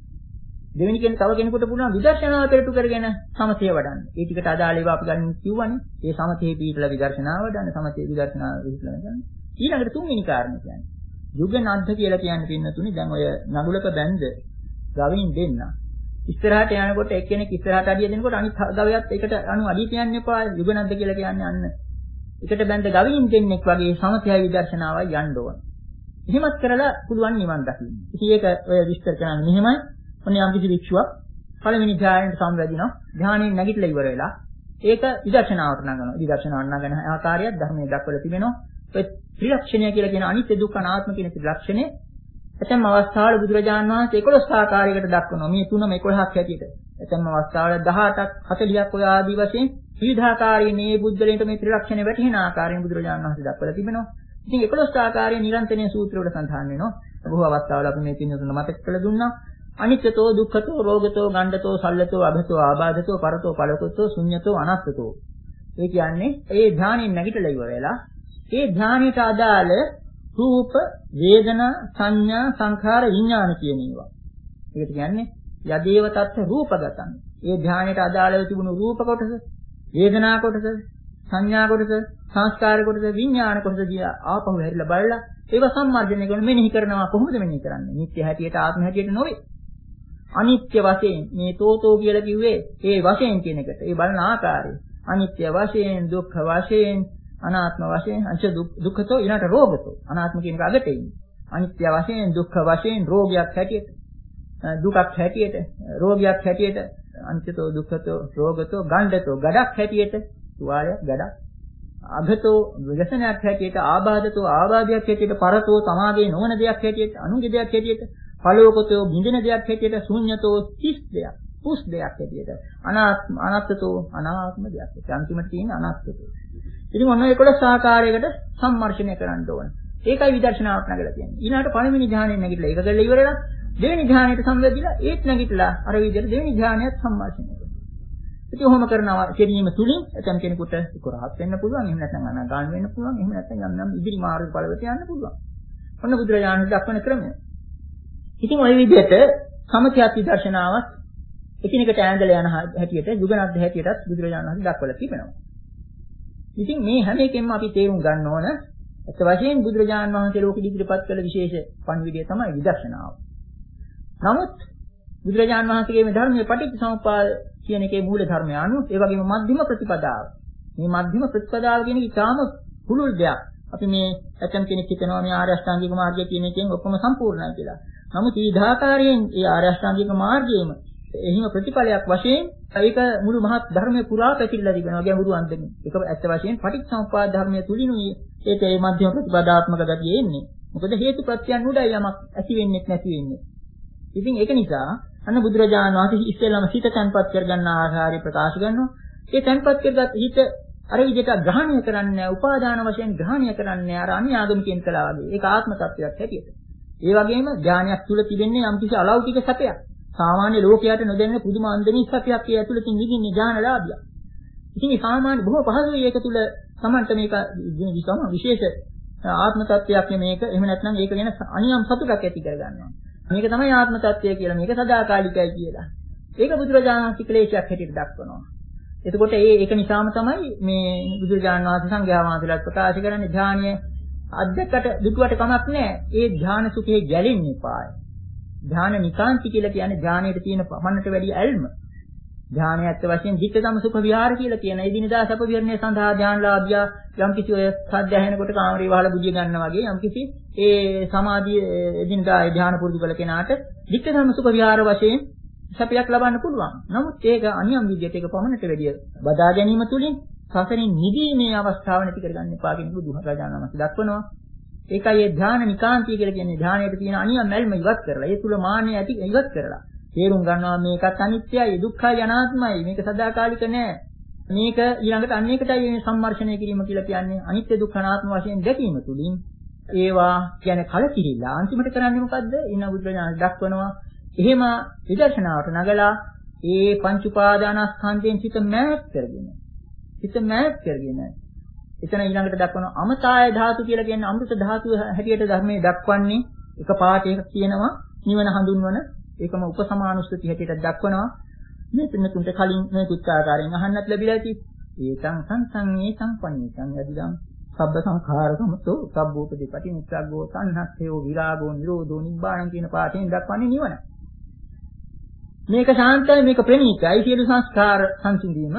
S2: දෙවෙනි කෙනෙක් තව කෙනෙකුට පුළුවන් විදර්ශනාව පෙරටු කරගෙන සමතිය වඩන්න. ඒ ටිකට අදාළ ඒවා අපි ගන්න කිව්වනේ. ඒ සමතේ පිටලා විදර්ශනාව වඩන්න, සමතේ විදර්ශනාව විශ්ලේෂණය කරන්න. ඊළඟට තුන්වෙනි කාරණේ කියන්නේ යුගනද්ධ කියලා කියන්නේ පින්නතුනි දැන් ඔය නගුලක බැඳ ගවින් දෙන්න. ඉස්සරහට යනකොට එක්කෙනෙක් ඉස්සරහට අඩිය දෙනකොට අනිත් ගවයාත් ඒකට අනු අඩිය කියන්න එපා. යුගනද්ධ කියලා කියන්නේ අන්න. එකට බැඳ ගවින් දෙන්නෙක් වගේ සමතයයි විදර්ශනාවයි යන්න ඕන. එහෙමත් කරලා පුළුවන් නිවන් දකින්න. ඉතින් ඒක ඔය විස්තර කරන්නේ මෙහෙමයි. ඔන්නේ යම් කිසි වික්ෂුවක් පළවෙනි ධ්‍යානයට සම්වැදිනවා. ධ්‍යානයෙන් නැගිටලා ඉවර වෙලා ඒක විදර්ශනාවට නගනවා. විදර්ශනාවට නගන ආකාරයක් ධර්මයේ දක්වලා තිබෙනවා. ඒ ත්‍රිලක්ෂණය කියලා කියන අනිත්‍ය දුක්ඛ අනාත්ම කියන ත්‍රිලක්ෂණය ඇතැම් අවස්ථාවල බුදුරජාණන් වහන්සේ එකොළොස් ආකාරයකට දක්වනවා. මේ තුනම එකොළහක් හැටියට. ඇතැම් අවස්ථාවල දහඅටක් හතළිහක් ඔය ආදී වශයෙන් විවිධාකාරයේ මේ බුද්ධලේට මේ ත්‍රිලක්ෂණය වැටහෙන ආකාරයෙන් බුදුරජාණන් වහන්සේ දක්වලා තිබෙනවා. ඉතින් එකොළොස් ආකාරයේ නිරන්තරයේ සූත්‍රවල සඳහන් වෙනවා. බොහෝ අවස්ථාවල අපි මේ තින් තුන මතක කරලා දුන්නා. අනිත්‍යතෝ දුක්ඛතෝ රෝගතෝ ගණ්ඩතෝ සල්ලතෝ අභතෝ ආබාධතෝ පරතෝ පලකතෝ ශුඤ්ඤතෝ අනත්තතෝ. ඒ කියන්නේ ඒ ධානයෙන් නැගිටලා ඉවර වෙලා ඒ ධානයට අදාළ රූප, වේදනා, සංඥා, සංඛාර, විඥාන කියන ඒවා. ඒකට කියන්නේ යදේව තත්ත්ව රූපගතං. ඒ ධානයට අදාළව තිබුණු රූප කොටස, වේදනා කොටස, සංඥා කොටස, සංස්කාර කොටස, විඥාන කොටස දිහා ආපහු හැරිලා බලලා ඒව සම්මාර්ජනය කරන මෙනෙහි කරනවා. කොහොමද මෙනෙහි කරන්නේ? නිත්‍ය හැටියට ආත්ම හැටියට නොවේ. අනිත්‍ය වශයෙන් මේ තෝතෝ කියලා කිව්වේ ඒ වශයෙන් කියන එකට. ඒ බලන ආකාරය. අනිත්‍ය වශයෙන්, දුක්ඛ වශයෙන්, අනාත්ම වශයෙන්, අංශ දුක්ඛතෝ ඊළඟට රෝගතෝ. අනාත්ම කියන එක අගට එන්නේ. අනිත්‍ය වශයෙන්, දුක්ඛ වශයෙන්, රෝගයක් හැටියට, දුකක් හැටියට, රෝගයක් හැටියට, අනිත්‍යතෝ දුක්ඛතෝ රෝගතෝ ගණ්ඩතෝ ගඩක් හැටියට, තුවාලයක් ගඩක්. අගතෝ විගසනයක් හැටියට, ආබාධතෝ ආබාධයක් හැටියට, පරතෝ තමාගේ නොවන දෙයක් හැටියට, අනුගේ දෙයක් හැටියට, පලෝකතෝ බින්දින දෙයක් හැටියට, ශූන්‍යතෝ තිස් දෙයක්, පුස් දෙයක් හැටියට, අනාත්ම අනත්තතෝ අනාත්ම දෙයක් හැටියට. අන්තිමට තියෙන අනත්තතෝ. ඉතින් ඔන්න එකොළොස් ආකාරයකට සම්මර්ෂණය කරන්න ඕන. ඒකයි විදර්ශනාවක් නැගලා කියන්නේ. ඊළඟට පළවෙනි ධ්‍යානෙන් නැගිටලා ඒක කරලා ඉවරලා දෙවෙනි ධ්‍යානෙට සම්වැදිලා ඒත් නැගිටලා අර විදිහට දෙවෙනි ධ්‍යානයත් සම්මර්ෂණය කරනවා. ඉතින් ඔහොම කරනවා කිරීම තුලින් එතන කෙනෙකුට ඒක රහත් වෙන්න පුළුවන්. එහෙම නැත්නම් අනාගාමී වෙන්න පුළුවන්. එහෙම නැත්නම් යම් යම් ඉදිරි මාර්ග ඵලවලට යන්න පුළුවන්. ඔන්න බුදුරජාණන් දක්වන ක්‍රමය. ඉතින් ওই විදිහට සමථයත් විදර්ශනාවත් එකිනෙකට ඈඳලා යන හැටියට යුගනද්ද හැටියටත් බුදුරජාණන් වහන්සේ දක්වලා තිබෙනවා. ඉතින් මේ හැම එකෙන්ම අපි තේරුම් ගන්න ඕන අත් වශයෙන් බුදුරජාණන් වහන්සේ ලෝකෙ ඉදිරිපත් කළ විශේෂ පණිවිඩය තමයි විදර්ශනාව. නමුත් බුදුරජාණන් වහන්සේගේ මේ ධර්මයේ පටිච්චසමුප්පාද කියන එකේ මූල ධර්මය අනුව ඒ වගේම මධ්‍යම ප්‍රතිපදාව. මේ මධ්‍යම ප්‍රතිපදාව කියන එක ඉතාම පුළුල් දෙයක්. අපි මේ ඇතම් කෙනෙක් හිතනවා මේ ආර්ය අෂ්ටාංගික මාර්ගය කියන එකෙන් ඔක්කොම සම්පූර්ණයි කියලා. නමුත් ඊධාකාරයෙන් ඒ ආර්ය අෂ්ටාංගික මාර්ගයේම එහිම ප්‍රතිඵලයක් වශයෙන් ඒක මුළු මහත් ධර්මයේ පුරා පැතිරලා තිබෙනවා ගැඹුරු අන්දමින්. ඒක ඇත්ත වශයෙන් පටිච්චසමුප්පාද ධර්මයේ තුලිනුයි ඒක මේ මධ්‍යම ප්‍රතිපදාත්මක ගතිය එන්නේ. මොකද හේතු ප්‍රත්‍යයන් උඩයි යමක් ඇති වෙන්නේ නැති වෙන්නේ. ඉතින් ඒක නිසා අන්න බුදුරජාණන් වහන්සේ ඉස්සෙල්ලාම සිත තැන්පත් කරගන්න ආකාරය ප්‍රකාශ කරනවා. ඒ තැන්පත් කරගත් හිත අර විදිහට ග්‍රහණය කරන්නේ නැහැ, උපාදාන වශයෙන් ග්‍රහණය කරන්නේ නැහැ අර අන්‍යාගමිකයන් කළා වගේ. ඒක ආත්ම තත්ත්වයක් හැටියට. ඒ වගේම ඥානයක් තුල තිබෙන්නේ යම්කිසි අලෞකික සැපයක්. සාමාන්‍ය ලෝකයට නොදැනෙන පුදුම අන්දමී සැපයක් ඒ ඇතුළතින් විඳින්නේ ඥානලාභිය. ඉතින් මේ සාමාන්‍ය බොහෝ පහසුයි ඒක තුල Tamanta මේක විසම විශේෂ ආත්ම තත්ත්වයක් මේක. එහෙම නැත්නම් ඒක ගැන අනියම් සතුටක් ඇති කරගන්නවා. මේක තමයි ආත්ම තත්ත්වය කියලා. මේක සදාකාලිකයි කියලා. ඒක බුදුරජාණන් වහන්සේ ක්ලේශයක් හැටියට දක්වනවා. එතකොට ඒ ඒක නිසාම තමයි මේ බුදුරජාණන් වහන්සේ සංඝයා වහන්සේලාට ප්‍රකාශ කරන්නේ ඥානීය අධ්‍යක්කට දුටුවට කමක් නැහැ. ඒ ඥාන සුඛේ ගැලෙන්නේ පාය. ඥාන නිකාන්ති කියලා කියන්නේ ඥානයට තියෙන පමණට වැඩි ඇල්ම. ඥානය ඇත්ත වශයෙන් ධිට්ඨතම සුඛ විහාර කියලා කියන එදිනදා සැප විහරණය සඳහා ඥානලාභියා යම්කිසි ඔය සද්ද ඇහෙනකොට කාමරේ වහලා බුදිය ගන්නවා වගේ යම්කිසි ඒ සමාධිය එදිනදා ඒ ඥාන පුරුදු කළ කෙනාට ධිට්ඨතම සුඛ විහාර වශයෙන් සැපයක් ලබන්න පුළුවන්. නමුත් ඒක අනියම් විදියට ඒක පමණට වැඩි බදා ගැනීම තුලින් සසරින් නිදීමේ අවස්ථාව නැති කරගන්න එපා කියන බුදුහාරජාණන් වහන්සේ දක්වනවා. ඒකයි ඒ ඥාන නිකාන්තිය කියලා කියන්නේ ඥානයට තියෙන අනියම් මැල්ම ඉවත් කරලා ඒ තුල මාන්නය ඇති ඉවත් කරලා තේරුම් ගන්නවා මේකත් අනිත්‍යයි දුක්ඛයි අනාත්මයි මේක සදාකාලික නෑ මේක ඊළඟට අන්න එකටයි මේ සම්මර්ෂණය කිරීම කියලා කියන්නේ අනිත්‍ය දුක්ඛ අනාත්ම වශයෙන් දැකීම තුලින් ඒවා කියන්නේ කලකිරිලා අන්තිමට කරන්නේ මොකද්ද ඉන්න බුදුරජාණන් දක්වනවා එහෙම විදර්ශනාවට නගලා ඒ පංච උපාදානස්කන්ධයෙන් සිත මෑත් කරගෙන සිත මෑත් කරගෙන එතන ඊළඟට දක්වනවා අමතාය ධාතු කියලා කියන්නේ අමෘත ධාතුව හැටියට ධර්මයේ දක්වන්නේ එක පාඨයක කියනවා නිවන හඳුන්වන ඒකම උපසමානුස්සති හැටියට දක්වනවා මේ පින්නතුන්ට කලින් මේ කුත්තාකාරයෙන් අහන්නත් ලැබිලා ඇති ඒතං සංසං ඒතං පණිතං යදිදං සබ්බ සංඛාර සමතෝ සබ්බෝපදීපටි නිස්සග්ගෝ සංහස්සයෝ විරාගෝ නිරෝධෝ නිබ්බාණං කියන පාඨයෙන් දක්වන්නේ නිවන මේක ශාන්තයි මේක ප්‍රණීතයි සියලු සංස්කාර සංසිඳීම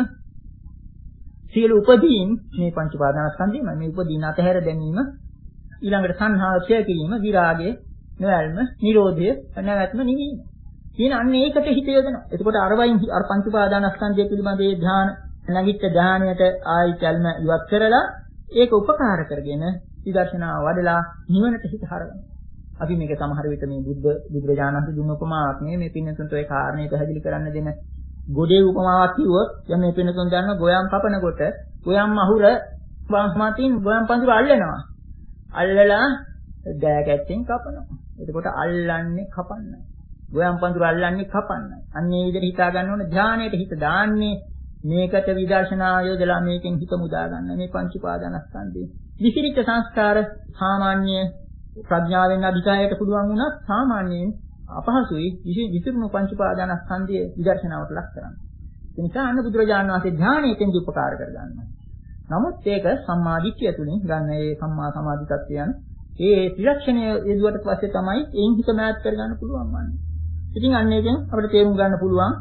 S2: සියලු උපදීන් මේ පංච උපාදානස්කන්ධයම මේ උපදීන අතහැර දැමීම ඊළඟට සංහාසය කිරීම විරාගය නොයල්ම නිරෝධය නැවැත්ම නිවීම කියන අන්න ඒකට හිත යොදනවා. එතකොට අර වයින් අර පංච උපාදානස්කන්ධය පිළිබඳ ඒ ධ්‍යාන නැගිට ධ්‍යානයට ආයිතල්ම ඉවත් කරලා ඒක උපකාර කරගෙන විදර්ශනා වඩලා නිවනට හිත හරවනවා. අපි මේක සමහර විට මේ බුද්ධ බුදුරජාණන් වහන්සේ දුන්න උපමාවක් නේ මේ පින්නතුන්ට ඒ කාරණේ පැහැදිලි කරන්න දෙන ගොඩේ උපමාවක් කිව්වොත් දැන් මේ පින්නතුන් දන්නවා ගෝයම් කපනකොට ගෝයම් මහුර වංශමතින් ගෝයම් පඳුර අල්ලනවා. අල්ලලා දෑකැත්තෙන් කපනවා. එතකොට අල්ලන්නේ කපන්නයි. ගෝයම් පඳුර අල්ලන්නේ කපන්නයි. අන්න ඒ විදිහට හිතා ගන්න ඕන ධානයට හිත දාන්නේ මේකට විදර්ශනා යොදලා මේකෙන් හිත මුදා ගන්න මේ පංච උපාදානස්කන්ධේ. විචිරිත සංස්කාර සාමාන්‍ය ප්‍රඥාවෙන් අධිකායයට පුළුවන් වුණත් සාමාන්‍යයෙන් අපහසුයි විචිරුණු පංච උපාදානස්කන්ධයේ විදර්ශනාවට ලක් කරන්න. ඒ නිසා අන්න බුදුරජාණන් වහන්සේ ධානයෙන් උපකාර කර ගන්නවා. නමුත් ඒක සම්මාදිට්ඨිය තුලින් ගන්න ඒ සම්මා සමාධි තත්ත්වයන් ඒ ත්‍රිලක්ෂණය යෙදුවට පස්සේ තමයි එයින් හිත මෑත් කරගන්න පුළුවන් වන්නේ. ඉතින් අන්න ඒකෙන් අපිට තේරුම් ගන්න පුළුවන්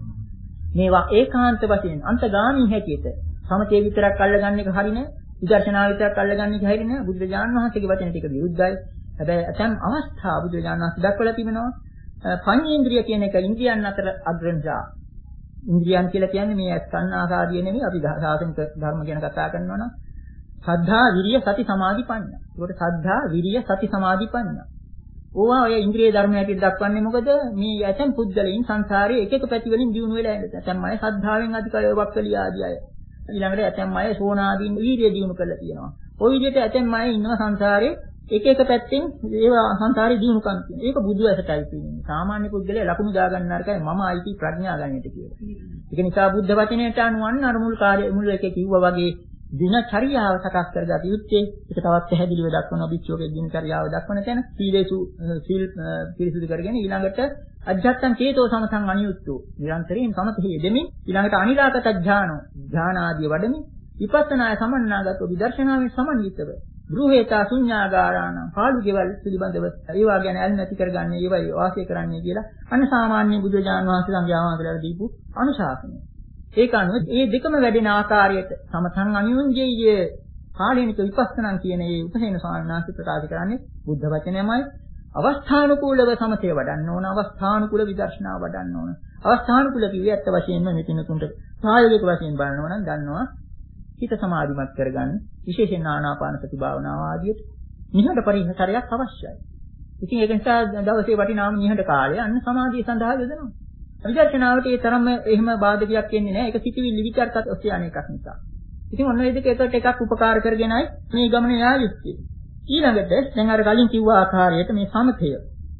S2: මේවා ඒකාන්ත වශයෙන් අන්තගාමී හැටියට සමතේ විතරක් අල්ලගන්න එක හරිනේ විදර්ශනා විතරක් අල්ලගන්න එක හරිනේ බුදුරජාණන් වහන්සේගේ වචන ටික විරුද්ධයි. හැබැයි ඇතම් අවස්ථා බුදුරජාණන් වහන්සේ දක්වලා තිබෙනවා පංචේන්ද්‍රිය කියන එක ඉන්ද්‍රියන් අතර අග්‍රණජා. ඉන්ද්‍රියන් කියලා කියන්නේ මේ අස්කන්නාසාදිය නෙමෙයි අපි සාසනික ධර්ම ගැන කතා කරනවා නම් සද්ධා විරිය සති සමාධි පඤ්ඤා. ඒකට සද්ධා විරිය සති සමාධි පඤ්ඤා. ඕවා ඔය ඉන්ද්‍රිය ධර්ම හැටියට දක්වන්නේ මොකද? මේ යතම් පුද්ගලයන් සංසාරයේ එක එක පැති වලින් දියුණු වෙලා යනවා. යතම් අය සද්ධාවෙන් අධිකය වක්කලිය ආදී අය. ඊළඟට යතම් අය සෝනාදීන් වීර්යය දියුණු කරලා තියෙනවා. ওই විදිහට යතම් අය ඉන්නවා සංසාරයේ එක එක පැත්තෙන් ඒවා සංසාරේ දියුණුකම් තියෙනවා. ඒක බුදු ඇසටයි තියෙන්නේ. සාමාන්‍ය පුද්ගලයා ලකුණු දා ගන්න අරකයි මම අයිති ප්‍රඥා ගන්නට කියලා. ඒක නිසා බුද්ධ වචනයට අනුවන්න අර මුල් කාර්ය මුල් එකේ කිව්වා වගේ දිනචරියාව සකස් කරගත යුත්තේ ඒක තවත් පැහැදිලිව දක්වන බිච්චෝගේ දිනචරියාව දක්වන තැන සීලේසු සීල් පිරිසුදු කරගෙන ඊළඟට අජ්ජත්තං චේතෝ සමසං අනියුක්තෝ නිරන්තරයෙන් සමතෙහි යෙදෙමින් ඊළඟට අනිරාගත ඥානෝ ඥාන ආදී වඩමින් විපස්සනාය සමන්නාගත විදර්ශනාවෙන් සමන්විතව ගෘහේතා ශුඤ්ඤාගාරාණ පාළු ගෙවල් පිළිබඳව ඒවා ගැන අල් නැති කරගන්නේ ඒවයි වාසය කරන්නේ කියලා අන්න සාමාන්‍ය බුදුරජාණන් වහන්සේ සංඝයා වහන්සේලාට දීපු අනුශාසනය. ඒක අනුව මේ දෙකම වැඩෙන ආකාරයට සමතං අනියුඤ්ජේය කාලේනික විපස්සනා කියන මේ උපසේන ස්වාමීන් වහන්සේ ප්‍රකාශ කරන්නේ බුද්ධ වචනයමයි අවස්ථානුකූලව සමතේ වඩන්න ඕන අවස්ථානුකූල විදර්ශනා වඩන්න ඕන අවස්ථානුකූල කිව්වේ ඇත්ත වශයෙන්ම මේ පින්නතුන්ට ප්‍රායෝගික වශයෙන් බලනවා නම් දන්නවා හිත සමාධිමත් කරගන්න විශේෂයෙන් ආනාපාන සති භාවනාව ආදියට නිහඬ පරිසරයක් අවශ්‍යයි. ඉතින් ඒක නිසා දවසේ වටිනාම නිහඬ කාලය අන්න සමාධිය සඳහා යොදනවා. විදර්ශනාවට ඒ තරම්ම එහෙම බාධකයක් එන්නේ නැහැ. ඒක සිටිවිලි විචාරකත් ඔස්සේ අනේකක් නිසා. ඉතින් ඔන්න ඒ දෙක එකට එකක් උපකාර කරගෙනයි මේ ගමන යා යුත්තේ. ඊළඟට දැන් අර කලින් කිව්ව ආකාරයට මේ සමතය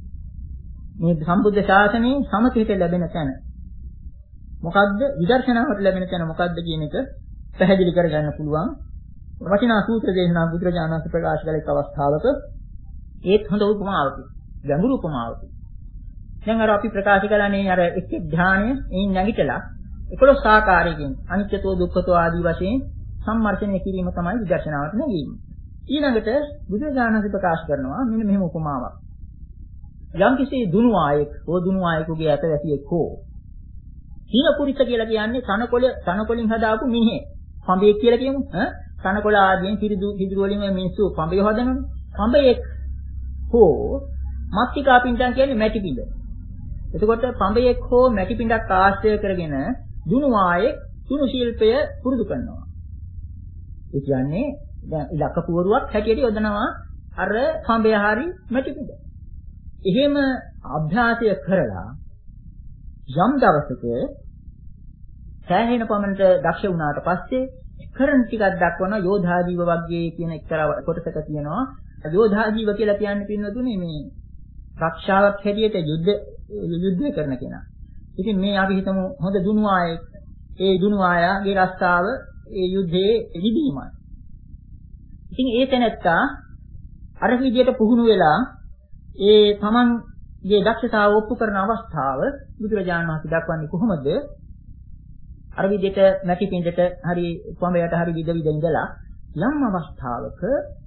S2: මේ සම්බුද්ධ ශාසනයේ සමතයට ලැබෙන තැන මොකද්ද? විදර්ශනාවට ලැබෙන තැන මොකද්ද කියන එක පැහැදිලි කරගන්න පුළුවන්. වචනා සූත්‍ර දේශනා බුදුරජාණන් වහන්සේ ප්‍රකාශ කළ එක් අවස්ථාවක ඒත් හොඳ උපමාවකි. ගැඹුරු උපමාවකි. දැන් අර අපි ප්‍රකාශ කළානේ අර එක් ධානය එයින් නැගිටලා එකොළොස් ආකාරයකින් අනිත්‍යතෝ දුක්ඛතෝ ආදී වශයෙන් සම්මර්ෂණය කිරීම තමයි විදර්ශනාවට නැගීම. ඊළඟට බුදුරජාණන් වහන්සේ ප්‍රකාශ කරනවා මෙන්න මෙහෙම උපමාවක්. යම්කිසි දුනු ආයෙක්, ඕ දුනු ආයෙකුගේ ඇත වැසියෙක් හෝ සීන පුරිස කියලා කියන්නේ තනකොළ තනකොළින් හදාපු මිනිහෙක්. පඹයෙක් කියලා කියමු. ඈ තනකොළ ආදීන් පිරිදු පිරිදු වලින් මිනිස්සු පඹය හදනවනේ. පඹයෙක් හෝ මත්තිකා පින්ඩම් කියන්නේ මැටි පින්ඩ. එතකොට පඹයෙක් හෝ මැටි පින්ඩක් ආශ්‍රය කරගෙන දුනු ආයෙක් දුනු ශිල්පය පුරුදු කරනවා. ඒ කියන්නේ දැන් ඉලක්ක පුවරුවක් හැටියට යොදනවා අර පඹය හරි මැටි පින්ඩ. එහෙම අභ්‍යාසය කරලා යම් දවසක සෑහෙන පමණට දක්ෂ වුණාට පස්සේ කරන් ටිකක් දක්වන යෝධා ජීව වර්ගයේ කියන එක්තරා කොටසක තියෙනවා. යෝධා ජීව කියලා කියන්නේ පින්නතුනේ මේ රක්ෂාවක් හැටියට යුද්ධ යුද්ධ කරන කෙනා. ඉතින් මේ අපි හිතමු හොඳ දුනු ආයෙක්. ඒ දුනු ආයාගේ රස්තාව ඒ යුද්ධයේ විදීමයි. ඉතින් ඒ තැනත්තා අර විදියට පුහුණු වෙලා ඒ තමන්ගේ දක්ෂතාව ඔප්පු කරන අවස්ථාව බුදුරජාණන් වහන්සේ දක්වන්නේ කොහොමද? අර විදියට නැටි පින්දට හරි පොඹයට හරි විද විද ඉඳලා යම් අවස්ථාවක